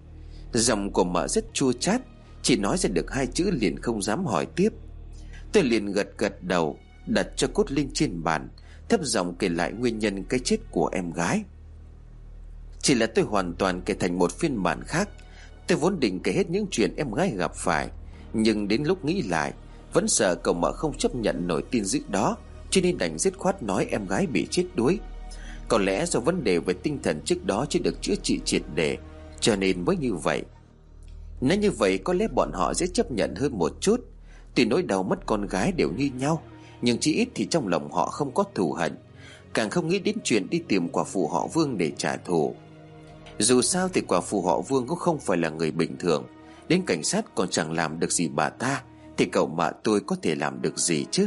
Giọng của mợ rất chua chát, chỉ nói ra được hai chữ liền không dám hỏi tiếp. Tôi liền gật gật đầu, đặt tro cốt lên trên bàn, thấp giọng kể lại nguyên nhân cái chết của em gái. Chỉ là tôi hoàn toàn kể thành một phiên bản khác. Tôi vốn định kể hết những chuyện em gái gặp phải, nhưng đến lúc nghĩ lại vẫn sợ cậu mợ không chấp nhận nổi tin dữ đó, cho nên đành dứt khoát nói em gái bị chết đuối. Có lẽ do vấn đề về tinh thần trước đó chưa được chữa trị triệt để, cho nên mới như vậy. Nếu như vậy có lẽ bọn họ sẽ chấp nhận hơn một chút. Tuy nỗi đau mất con gái đều như nhau, nhưng chỉ ít thì trong lòng họ không có thù hận, càng không nghĩ đến chuyện đi tìm quả phụ họ Vương để trả thù. Dù sao thì quả phụ họ Vương cũng không phải là người bình thường, đến cảnh sát còn chẳng làm được gì bà ta, thì cậu mợ tôi có thể làm được gì chứ?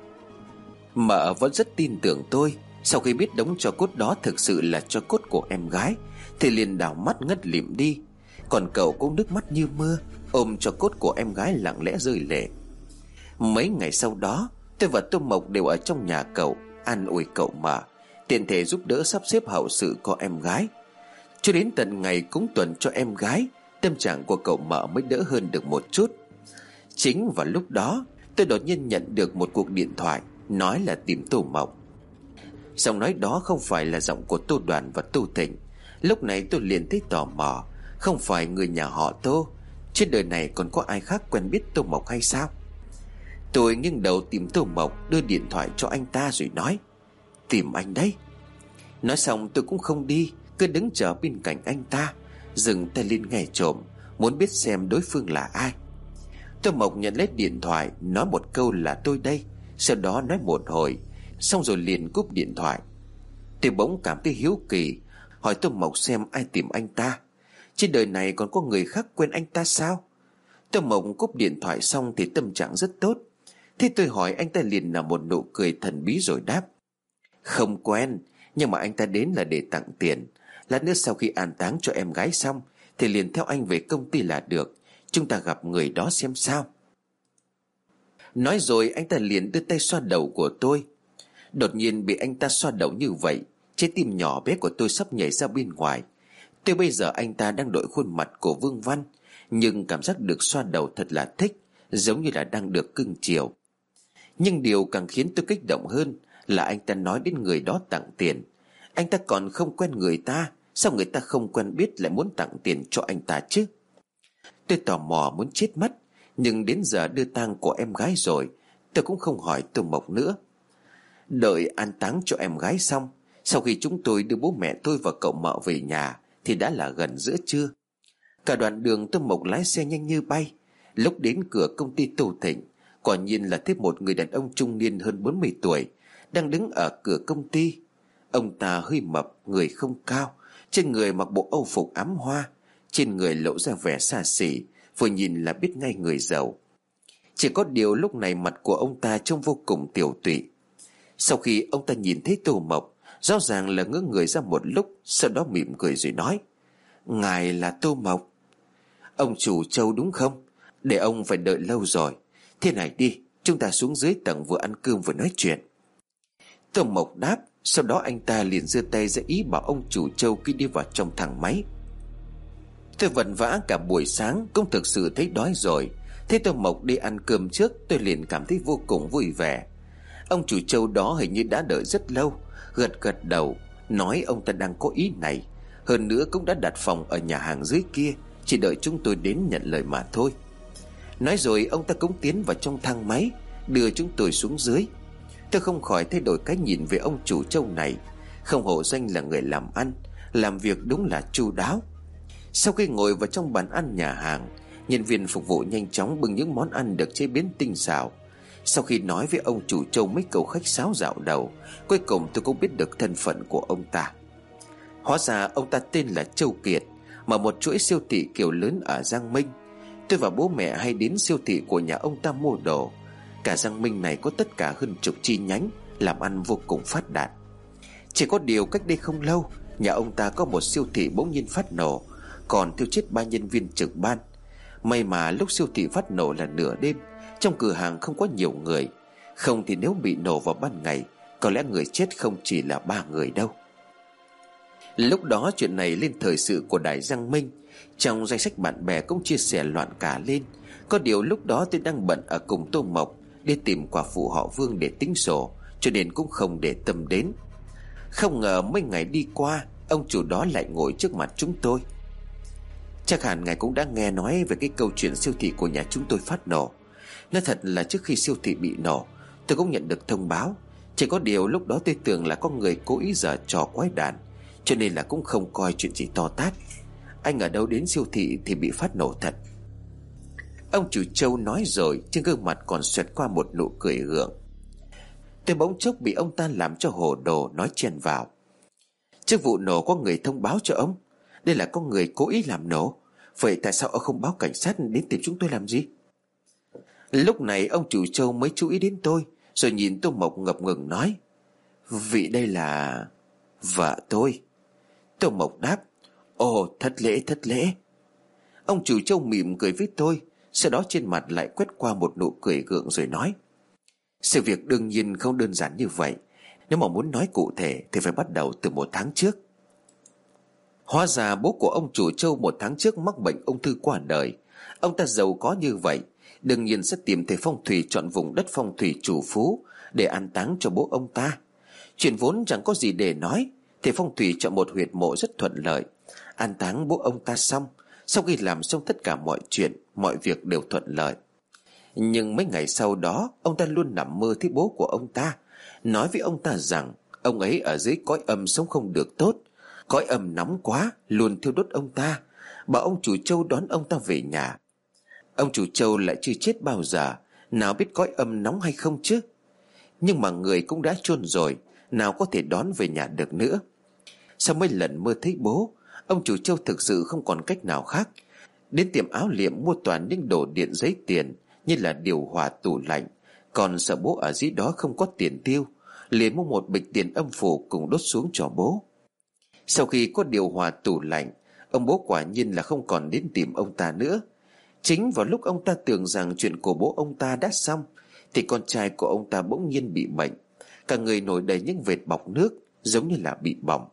Mợ vẫn rất tin tưởng tôi. Sau khi biết đống tro cốt đó thực sự là tro cốt của em gái thì liền đảo mắt ngất lịm đi. Còn cậu cũng nước mắt như mưa, ôm tro cốt của em gái lặng lẽ rơi lệ. Mấy ngày sau đó, tôi và Tô Mộc đều ở trong nhà cậu, an ủi cậu mợ, tiện thể giúp đỡ sắp xếp hậu sự của em gái. Cho đến tận ngày cúng tuần cho em gái, tâm trạng của cậu mợ mới đỡ hơn được một chút. Chính vào lúc đó, tôi đột nhiên nhận được một cuộc điện thoại, nói là tìm Tô Mộc. Giọng nói đó không phải là giọng của Tô Đoàn và Tô Thịnh. Lúc này tôi liền thấy tò mò, không phải người nhà họ Tô, trên đời này còn có ai khác quen biết Tô Mộc hay sao? Tôi nghiêng đầu tìm Tô Mộc, đưa điện thoại cho anh ta rồi nói, tìm anh đấy. Nói xong tôi cũng không đi, cứ đứng chờ bên cạnh anh ta, dừng tay lên nghe trộm, muốn biết xem đối phương là ai. Tô Mộc nhận lấy điện thoại, nói một câu là tôi đây, sau đó nói một hồi, xong rồi liền cúp điện thoại. Tôi bỗng cảm thấy hiếu kỳ, hỏi Tô Mộc xem ai tìm anh ta. Trên đời này còn có người khác quen anh ta sao? Tô Mộc cúp điện thoại xong thì tâm trạng rất tốt. Thế tôi hỏi, anh ta liền nở một nụ cười thần bí rồi đáp, không quen, nhưng mà anh ta đến là để tặng tiền. Lát nữa sau khi an táng cho em gái xong thì liền theo anh về công ty là được. Chúng ta gặp người đó xem sao. Nói rồi anh ta liền đưa tay xoa đầu của tôi. Đột nhiên bị anh ta xoa đầu như vậy, trái tim nhỏ bé của tôi sắp nhảy ra bên ngoài. Tôi bây giờ anh ta đang đội khuôn mặt của Vương Văn, nhưng cảm giác được xoa đầu thật là thích, giống như là đang được cưng chiều. Nhưng điều càng khiến tôi kích động hơn là anh ta nói đến người đó tặng tiền. Anh ta còn không quen người ta, sao người ta không quen biết lại muốn tặng tiền cho anh ta chứ? Tôi tò mò muốn chết mất, nhưng đến giờ đưa tang của em gái rồi, tôi cũng không hỏi Tô Mộc nữa. Đợi an táng cho em gái xong, sau khi chúng tôi đưa bố mẹ tôi và cậu mợ về nhà thì đã là gần giữa trưa. Cả đoạn đường Tô Mộc lái xe nhanh như bay. Lúc đến cửa công ty Tô Thịnh, quả nhiên là thấy một người đàn ông trung niên hơn bốn mươi tuổi đang đứng ở cửa công ty. Ông ta hơi mập, người không cao, Trên người mặc bộ âu phục ám hoa, trên người lộ ra vẻ xa xỉ, vừa nhìn là biết ngay người giàu. Chỉ có điều lúc này mặt của ông ta trông vô cùng tiều tụy. Sau khi ông ta nhìn thấy Tô Mộc, rõ ràng là ngỡ người ra một lúc, sau đó mỉm cười rồi nói: "Ngài là Tô Mộc? Ông chủ Châu đúng không? Để ông phải đợi lâu rồi. Thế này đi, chúng ta xuống dưới tầng vừa ăn cơm vừa nói chuyện." Tô Mộc đáp. Sau đó anh ta liền giơ tay ra ý bảo ông chủ Châu cứ đi vào trong thang máy. Tôi vẩn vã cả buổi sáng cũng thực sự thấy đói rồi. Thế Tô Mộc đi ăn cơm trước, tôi liền cảm thấy vô cùng vui vẻ. Ông chủ Châu đó hình như đã đợi rất lâu, gật gật đầu, nói ông ta đang có ý này. Hơn nữa cũng đã đặt phòng ở nhà hàng dưới kia, chỉ đợi chúng tôi đến nhận lời mà thôi. Nói rồi ông ta cũng tiến vào trong thang máy, đưa chúng tôi xuống dưới. Tôi không khỏi thay đổi cái nhìn về ông chủ Châu này. Không hổ danh là người làm ăn, làm việc đúng là chu đáo. Sau khi ngồi vào trong bàn ăn nhà hàng, nhân viên phục vụ nhanh chóng bưng những món ăn được chế biến tinh xảo. Sau khi nói với ông chủ Châu mấy câu khách sáo dạo đầu, cuối cùng tôi cũng biết được thân phận của ông ta. Hóa ra ông ta tên là Châu Kiệt, mở một chuỗi siêu thị kiểu lớn ở Giang Minh. Tôi và bố mẹ hay đến siêu thị của nhà ông ta mua đồ. Cả Giang Minh này có tất cả hơn chục chi nhánh, làm ăn vô cùng phát đạt. Chỉ có điều cách đây không lâu, nhà ông ta có một siêu thị bỗng nhiên phát nổ, còn thiêu chết ba nhân viên trực ban. May mà lúc siêu thị phát nổ là nửa đêm, trong cửa hàng không có nhiều người. Không thì nếu bị nổ vào ban ngày, có lẽ người chết không chỉ là ba người đâu. Lúc đó chuyện này lên thời sự của đài Giang Minh, trong danh sách bạn bè cũng chia sẻ loạn cả lên. Có điều lúc đó tôi đang bận ở cùng Tô Mộc đi tìm quả phụ họ Vương để tính sổ, cho nên cũng không để tâm đến. Không ngờ mấy ngày đi qua, ông chủ đó lại ngồi trước mặt chúng tôi. Chắc hẳn ngài cũng đã nghe nói về cái câu chuyện siêu thị của nhà chúng tôi phát nổ. Nói thật là trước khi siêu thị bị nổ, tôi cũng nhận được thông báo. Chỉ có điều lúc đó tôi tưởng là có người cố ý giở trò quái đản, cho nên là cũng không coi chuyện gì to tát. Anh ở đâu đến siêu thị thì bị phát nổ thật. Ông chủ Châu nói rồi, trên gương mặt còn xoẹt qua một nụ cười gượng. Tôi bỗng chốc bị ông ta làm cho hồ đồ, nói chen vào: "Trước vụ nổ có người thông báo cho ông. Đây là có người cố ý làm nổ. Vậy tại sao ông không báo cảnh sát đến tìm chúng tôi làm gì?" Lúc này ông chủ Châu mới chú ý đến tôi, rồi nhìn Tô Mộc ngập ngừng nói: "Vị đây là vợ tôi." Tô Mộc đáp: "Ồ, thất lễ thất lễ." Ông chủ Châu mỉm cười với tôi, sau đó trên mặt lại quét qua một nụ cười gượng rồi nói: "Sự việc đương nhiên không đơn giản như vậy. Nếu mà muốn nói cụ thể thì phải bắt đầu từ một tháng trước." Hóa ra bố của ông chủ Châu một tháng trước mắc bệnh ung thư qua đời. Ông ta giàu có như vậy, đương nhiên sẽ tìm thầy phong thủy chọn vùng đất phong thủy chủ phú để an táng cho bố ông ta. Chuyện vốn chẳng có gì để nói. Thầy phong thủy chọn một huyệt mộ rất thuận lợi. An táng bố ông ta xong, sau khi làm xong tất cả mọi chuyện, mọi việc đều thuận lợi. Nhưng mấy ngày sau đó, ông ta luôn nằm mơ thấy bố của ông ta, nói với ông ta rằng ông ấy ở dưới cõi âm sống không được tốt. Cõi âm nóng quá, luôn thiêu đốt ông ta, bảo ông chủ Châu đón ông ta về nhà. Ông chủ Châu lại chưa chết bao giờ, nào biết cõi âm nóng hay không chứ. Nhưng mà người cũng đã chôn rồi, nào có thể đón về nhà được nữa. Sau mấy lần mơ thấy bố, ông chủ Châu thực sự không còn cách nào khác. Đến tiệm áo liệm mua toàn những đồ điện giấy tiền, như là điều hòa, tủ lạnh. Còn sợ bố ở dưới đó không có tiền tiêu, liền mua một bịch tiền âm phủ cùng đốt xuống cho bố. Sau khi có điều hòa, tủ lạnh, ông bố quả nhiên là không còn đến tìm ông ta nữa. Chính vào lúc ông ta tưởng rằng chuyện của bố ông ta đã xong, thì con trai của ông ta bỗng nhiên bị bệnh. Cả người nổi đầy những vệt bọc nước, giống như là bị bỏng.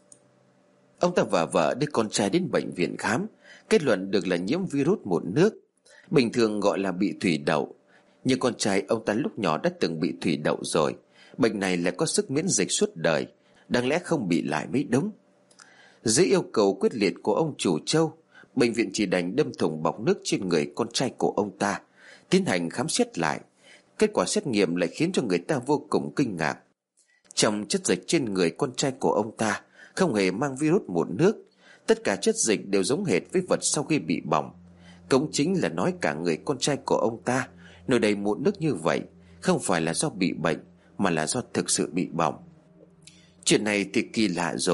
Ông ta và vợ đưa con trai đến bệnh viện khám, kết luận được là nhiễm virus mụn nước, bình thường gọi là bị thủy đậu. Nhưng con trai ông ta lúc nhỏ đã từng bị thủy đậu rồi. Bệnh này lại có sức miễn dịch suốt đời, đáng lẽ không bị lại mới đúng. Dưới yêu cầu quyết liệt của ông chủ Châu, bệnh viện chỉ đành đâm thủng bọc nước trên người con trai của ông ta, tiến hành khám xét lại. Kết quả xét nghiệm lại khiến cho người ta vô cùng kinh ngạc. Trong chất dịch trên người con trai của ông ta không hề mang virus mụn nước. Tất cả chất dịch đều giống hệt với vật sau khi bị bỏng. Cũng chính là nói cả người con trai của ông ta nổi đầy mụn nước như vậy, không phải là do bị bệnh, mà là do thực sự bị bỏng. Chuyện này thì kỳ lạ rồi.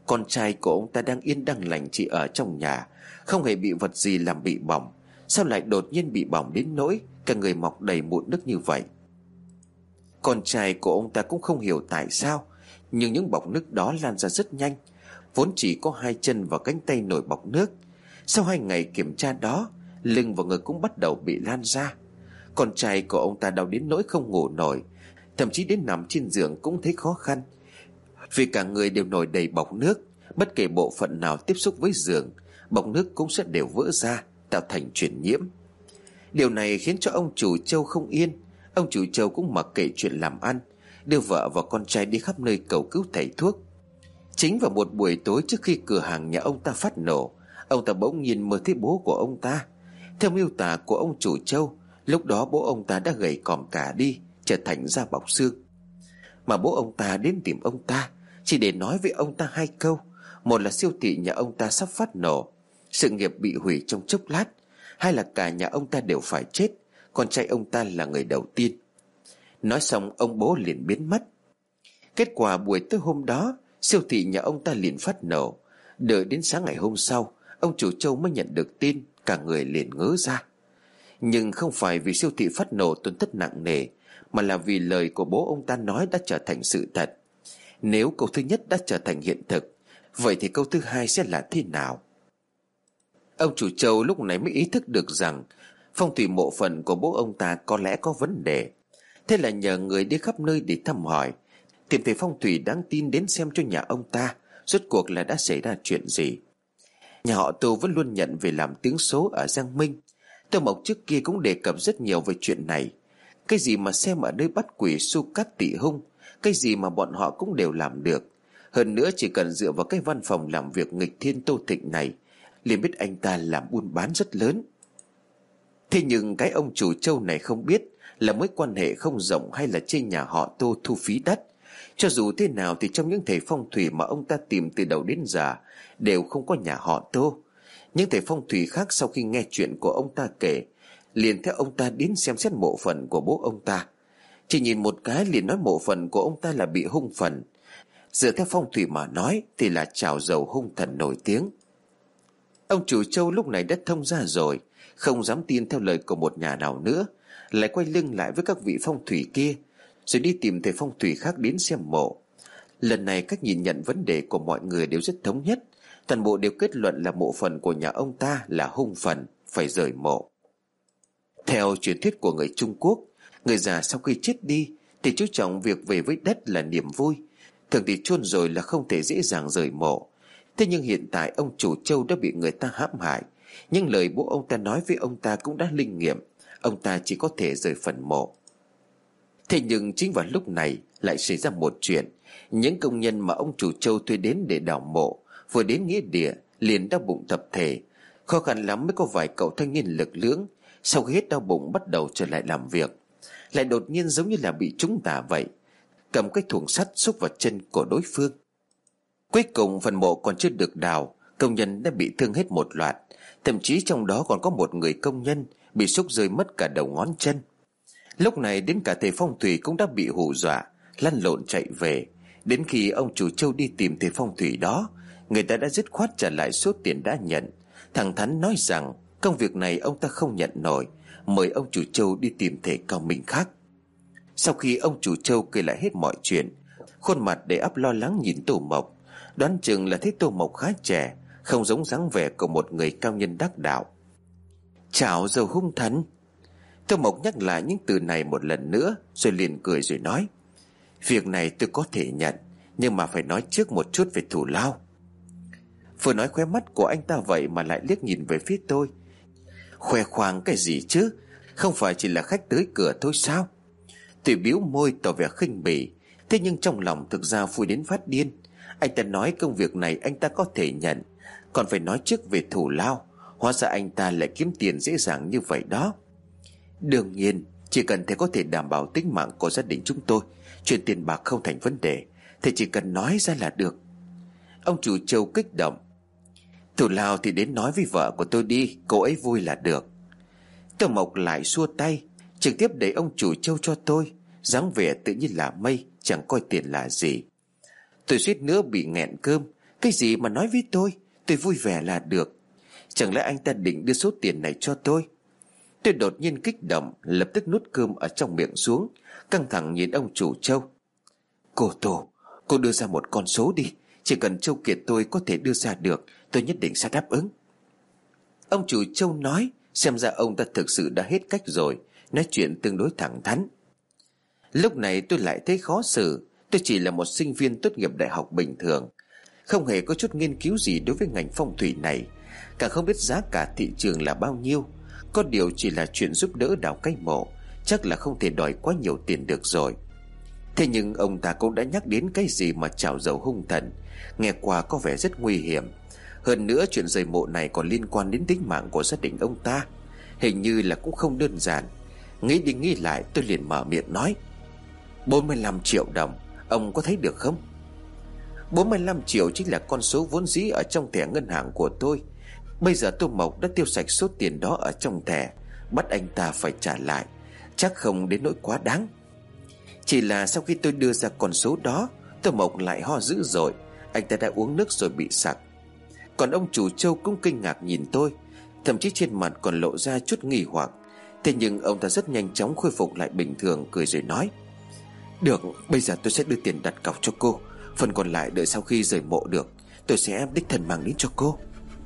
Con trai của ông ta đang yên đang lành chỉ ở trong nhà, không hề bị vật gì làm bị bỏng, sao lại đột nhiên bị bỏng đến nỗi cả người mọc đầy mụn nước như vậy? Con trai của ông ta cũng không hiểu tại sao, nhưng những bọt nước đó lan ra rất nhanh. Vốn chỉ có hai chân và cánh tay nổi bọt nước, sau hai ngày kiểm tra đó, lưng và ngực cũng bắt đầu bị lan ra. Con trai của ông ta đau đến nỗi không ngủ nổi, thậm chí đến nằm trên giường cũng thấy khó khăn, vì cả người đều nổi đầy bọt nước. Bất kể bộ phận nào tiếp xúc với giường, bọt nước cũng sẽ đều vỡ ra, tạo thành truyền nhiễm. Điều này khiến cho ông chủ Châu không yên. Ông chủ Châu cũng mặc kệ chuyện làm ăn, đưa vợ và con trai đi khắp nơi cầu cứu thầy thuốc. Chính vào một buổi tối trước khi cửa hàng nhà ông ta phát nổ, ông ta bỗng nhiên mơ thấy bố của ông ta. Theo miêu tả của ông chủ Châu, lúc đó bố ông ta đã gầy còm cả đi, trở thành da bọc xương. Mà bố ông ta đến tìm ông ta chỉ để nói với ông ta hai câu. Một là siêu thị nhà ông ta sắp phát nổ, sự nghiệp bị hủy trong chốc lát. Hai là cả nhà ông ta đều phải chết, con trai ông ta là người đầu tiên. Nói xong ông bố liền biến mất. Kết quả buổi tối hôm đó, siêu thị nhà ông ta liền phát nổ. Đợi đến sáng ngày hôm sau, ông chủ Châu mới nhận được tin, cả người liền ngớ ra. Nhưng không phải vì siêu thị phát nổ tổn thất nặng nề, mà là vì lời của bố ông ta nói đã trở thành sự thật. Nếu câu thứ nhất đã trở thành hiện thực, vậy thì câu thứ hai sẽ là thế nào? Ông chủ Châu lúc này mới ý thức được rằng phong thủy mộ phần của bố ông ta có lẽ có vấn đề. Thế là nhờ người đi khắp nơi để thăm hỏi, tìm thầy phong thủy đáng tin đến xem cho nhà ông ta rốt cuộc là đã xảy ra chuyện gì. Nhà họ Tô vẫn luôn nhận về làm tiếng số ở Giang Minh. Tô Mộc trước kia cũng đề cập rất nhiều về chuyện này. Cái gì mà xem ở nơi bắt quỷ su cát tị hung, cái gì mà bọn họ cũng đều làm được. Hơn nữa chỉ cần dựa vào cái văn phòng làm việc nghịch thiên Tô Thịnh này, liền biết anh ta làm buôn bán rất lớn. Thế nhưng cái ông chủ Châu này không biết là mối quan hệ không rộng hay là trên nhà họ Tô thu phí đắt. Cho dù thế nào thì trong những thầy phong thủy mà ông ta tìm từ đầu đến giờ đều không có nhà họ Tô. Những thầy phong thủy khác sau khi nghe chuyện của ông ta kể, liền theo ông ta đến xem xét mộ phần của bố ông ta. Chỉ nhìn một cái liền nói mộ phần của ông ta là bị hung phần. Dựa theo phong thủy mà nói thì là trào dầu hung thần nổi tiếng. Ông chủ Châu lúc này đã thông ra rồi, không dám tin theo lời của một nhà nào nữa, lại quay lưng lại với các vị phong thủy kia, rồi đi tìm thầy phong thủy khác đến xem mộ. Lần này cách nhìn nhận vấn đề của mọi người đều rất thống nhất, toàn bộ đều kết luận là mộ phần của nhà ông ta là hung phần, phải rời mộ. Theo truyền thuyết của người Trung Quốc, người già sau khi chết đi thì chú trọng việc về với đất là niềm vui, thường thì chôn rồi là không thể dễ dàng rời mộ. Thế nhưng hiện tại ông chủ Châu đã bị người ta hãm hại, nhưng lời bố ông ta nói với ông ta cũng đã linh nghiệm, ông ta chỉ có thể rời phần mộ. Thế nhưng chính vào lúc này lại xảy ra một chuyện. Những công nhân mà ông chủ Châu thuê đến để đào mộ vừa đến nghĩa địa liền đau bụng tập thể. Khó khăn lắm mới có vài cậu thanh niên lực lưỡng, sau khi hết đau bụng bắt đầu trở lại làm việc, lại đột nhiên giống như là bị trúng tà vậy, cầm cái thuồng sắt xúc vào chân của đối phương. Cuối cùng phần mộ còn chưa được đào, công nhân đã bị thương hết một loạt, thậm chí trong đó còn có một người công nhân bị xúc rơi mất cả đầu ngón chân. Lúc này đến cả thầy phong thủy cũng đã bị hù dọa, lăn lộn chạy về. Đến khi ông chủ Châu đi tìm thầy phong thủy đó, người ta đã dứt khoát trả lại số tiền đã nhận, thẳng thắn nói rằng công việc này ông ta không nhận nổi, mời ông chủ Châu đi tìm thầy cao minh khác. Sau khi ông chủ Châu kể lại hết mọi chuyện, khuôn mặt đầy ắp lo lắng nhìn Tô Mộc, đoán chừng là thấy Tô Mộc khá trẻ, không giống dáng vẻ của một người cao nhân đắc đạo. Chảo dầu hung thần. Tô Mộc nhắc lại những từ này một lần nữa, rồi liền cười rồi nói: Việc này tôi có thể nhận, nhưng mà phải nói trước một chút về thù lao. Vừa nói khóe mắt của anh ta vậy mà lại liếc nhìn về phía tôi. Khoe khoang cái gì chứ, không phải chỉ là khách tới cửa thôi sao? Tôi bĩu môi tỏ vẻ khinh bỉ, thế nhưng trong lòng thực ra vui đến phát điên. Anh ta nói công việc này anh ta có thể nhận, còn phải nói trước về thù lao. Hóa ra anh ta lại kiếm tiền dễ dàng như vậy đó. Đương nhiên, chỉ cần thầy có thể đảm bảo tính mạng của gia đình chúng tôi, chuyện tiền bạc không thành vấn đề, thầy chỉ cần nói ra là được. Ông chủ Châu kích động: Thù lao thì đến nói với vợ của tôi đi, cô ấy vui là được. Tô Mộc lại xua tay, trực tiếp đẩy ông chủ Châu cho tôi, dáng vẻ tự nhiên là mây, chẳng coi tiền là gì. Tôi suýt nữa bị nghẹn cơm, Cái gì mà nói với tôi? Tôi vui vẻ là được. Chẳng lẽ anh ta định đưa số tiền này cho tôi? Tôi đột nhiên kích động, lập tức nuốt cơm ở trong miệng xuống, căng thẳng nhìn ông chủ trâu. Cô Tô, cô đưa ra một con số đi. Chỉ cần Châu Kiệt tôi có thể đưa ra được, tôi nhất định sẽ đáp ứng. Ông chủ Châu nói. Xem ra ông ta thực sự đã hết cách rồi, nói chuyện tương đối thẳng thắn. Lúc này tôi lại thấy khó xử. Tôi chỉ là một sinh viên tốt nghiệp đại học bình thường, không hề có chút nghiên cứu gì đối với ngành phong thủy này, càng không biết giá cả thị trường là bao nhiêu. Có điều chỉ là chuyện giúp đỡ đào cái mộ, chắc là không thể đòi quá nhiều tiền được rồi. Thế nhưng ông ta cũng đã nhắc đến cái gì mà trào dầu hung thần, nghe qua có vẻ rất nguy hiểm. Hơn nữa chuyện rời mộ này còn liên quan đến tính mạng của gia đình ông ta, hình như là cũng không đơn giản. Nghĩ đi nghĩ lại tôi liền mở miệng nói. bốn mươi lăm triệu đồng, ông có thấy được không? bốn mươi lăm triệu chính là con số vốn dĩ ở trong thẻ ngân hàng của tôi. Bây giờ Tô Mộc đã tiêu sạch số tiền đó ở trong thẻ, bắt anh ta phải trả lại, chắc không đến nỗi quá đáng. Chỉ là sau khi tôi đưa ra con số đó, Tô Mộc lại ho dữ dội. Anh ta đã uống nước rồi bị sặc. Còn ông chủ Châu cũng kinh ngạc nhìn tôi, thậm chí trên mặt còn lộ ra chút nghi hoặc. Thế nhưng ông ta rất nhanh chóng khôi phục lại bình thường, cười rồi nói. Được, bây giờ tôi sẽ đưa tiền đặt cọc cho cô. Phần còn lại đợi sau khi rời mộ được, tôi sẽ đích thân mang đến cho cô.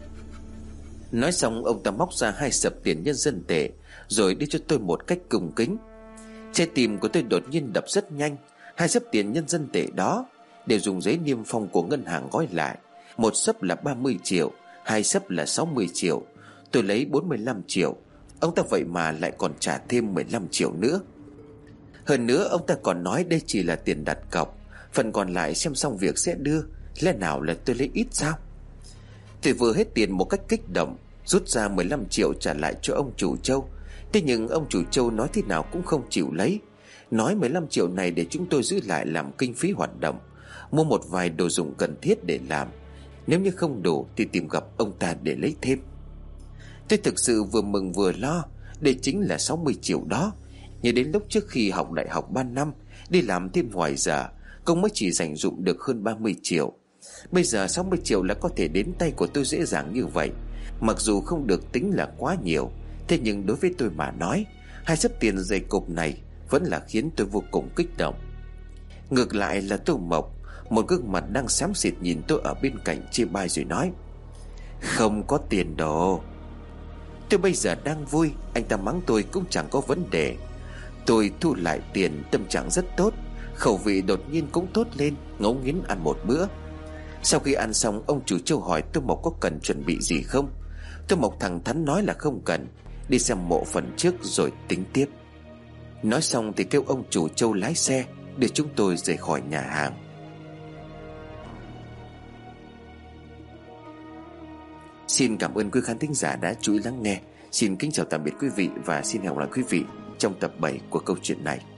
Nói xong ông ta móc ra hai sập tiền nhân dân tệ, rồi đưa cho tôi một cách cung kính. Trái tim của tôi đột nhiên đập rất nhanh. Hai sấp tiền nhân dân tệ đó đều dùng giấy niêm phong của ngân hàng gói lại. Một sấp là ba mươi triệu, hai sấp là sáu mươi triệu. Tôi lấy bốn mươi lăm triệu. Ông ta vậy mà lại còn trả thêm mười lăm triệu nữa. Hơn nữa ông ta còn nói đây chỉ là tiền đặt cọc, phần còn lại xem xong việc sẽ đưa. Lẽ nào là tôi lấy ít sao? Tôi vừa hết tiền một cách kích động, rút ra mười lăm triệu trả lại cho ông chủ Châu. Thế nhưng ông chủ Châu nói thế nào cũng không chịu lấy, nói mười lăm triệu này để chúng tôi giữ lại làm kinh phí hoạt động, mua một vài đồ dùng cần thiết để làm. Nếu như không đủ thì tìm gặp ông ta để lấy thêm. Tôi thực sự vừa mừng vừa lo. Đây chính là sáu mươi triệu đó. Nhớ đến lúc trước khi học đại học ba năm, đi làm thêm ngoài giờ, công mới chỉ dành dụm được hơn ba mươi triệu. Bây giờ sáu mươi triệu là có thể đến tay của tôi dễ dàng như vậy. Mặc dù không được tính là quá nhiều, thế nhưng đối với tôi mà nói, hai sấp tiền dày cộp này vẫn là khiến tôi vô cùng kích động. Ngược lại là Tô Mộc, một gương mặt đang xám xịt nhìn tôi ở bên cạnh chê bai rồi nói. Không có tiền đồ. Tôi bây giờ đang vui, anh ta mắng tôi cũng chẳng có vấn đề. Tôi thu lại tiền, tâm trạng rất tốt, khẩu vị đột nhiên cũng tốt lên, ngấu nghiến ăn một bữa. Sau khi ăn xong, ông chủ Châu hỏi Tô Mộc có cần chuẩn bị gì không. Tô Mộc thẳng thắn nói là không cần, đi xem mộ phần trước rồi tính tiếp. Nói xong thì kêu ông chủ Châu lái xe để chúng tôi rời khỏi nhà hàng. Xin cảm ơn quý khán thính giả đã chú ý lắng nghe. Xin kính chào tạm biệt quý vị và xin hẹn gặp lại quý vị trong tập bảy của câu chuyện này.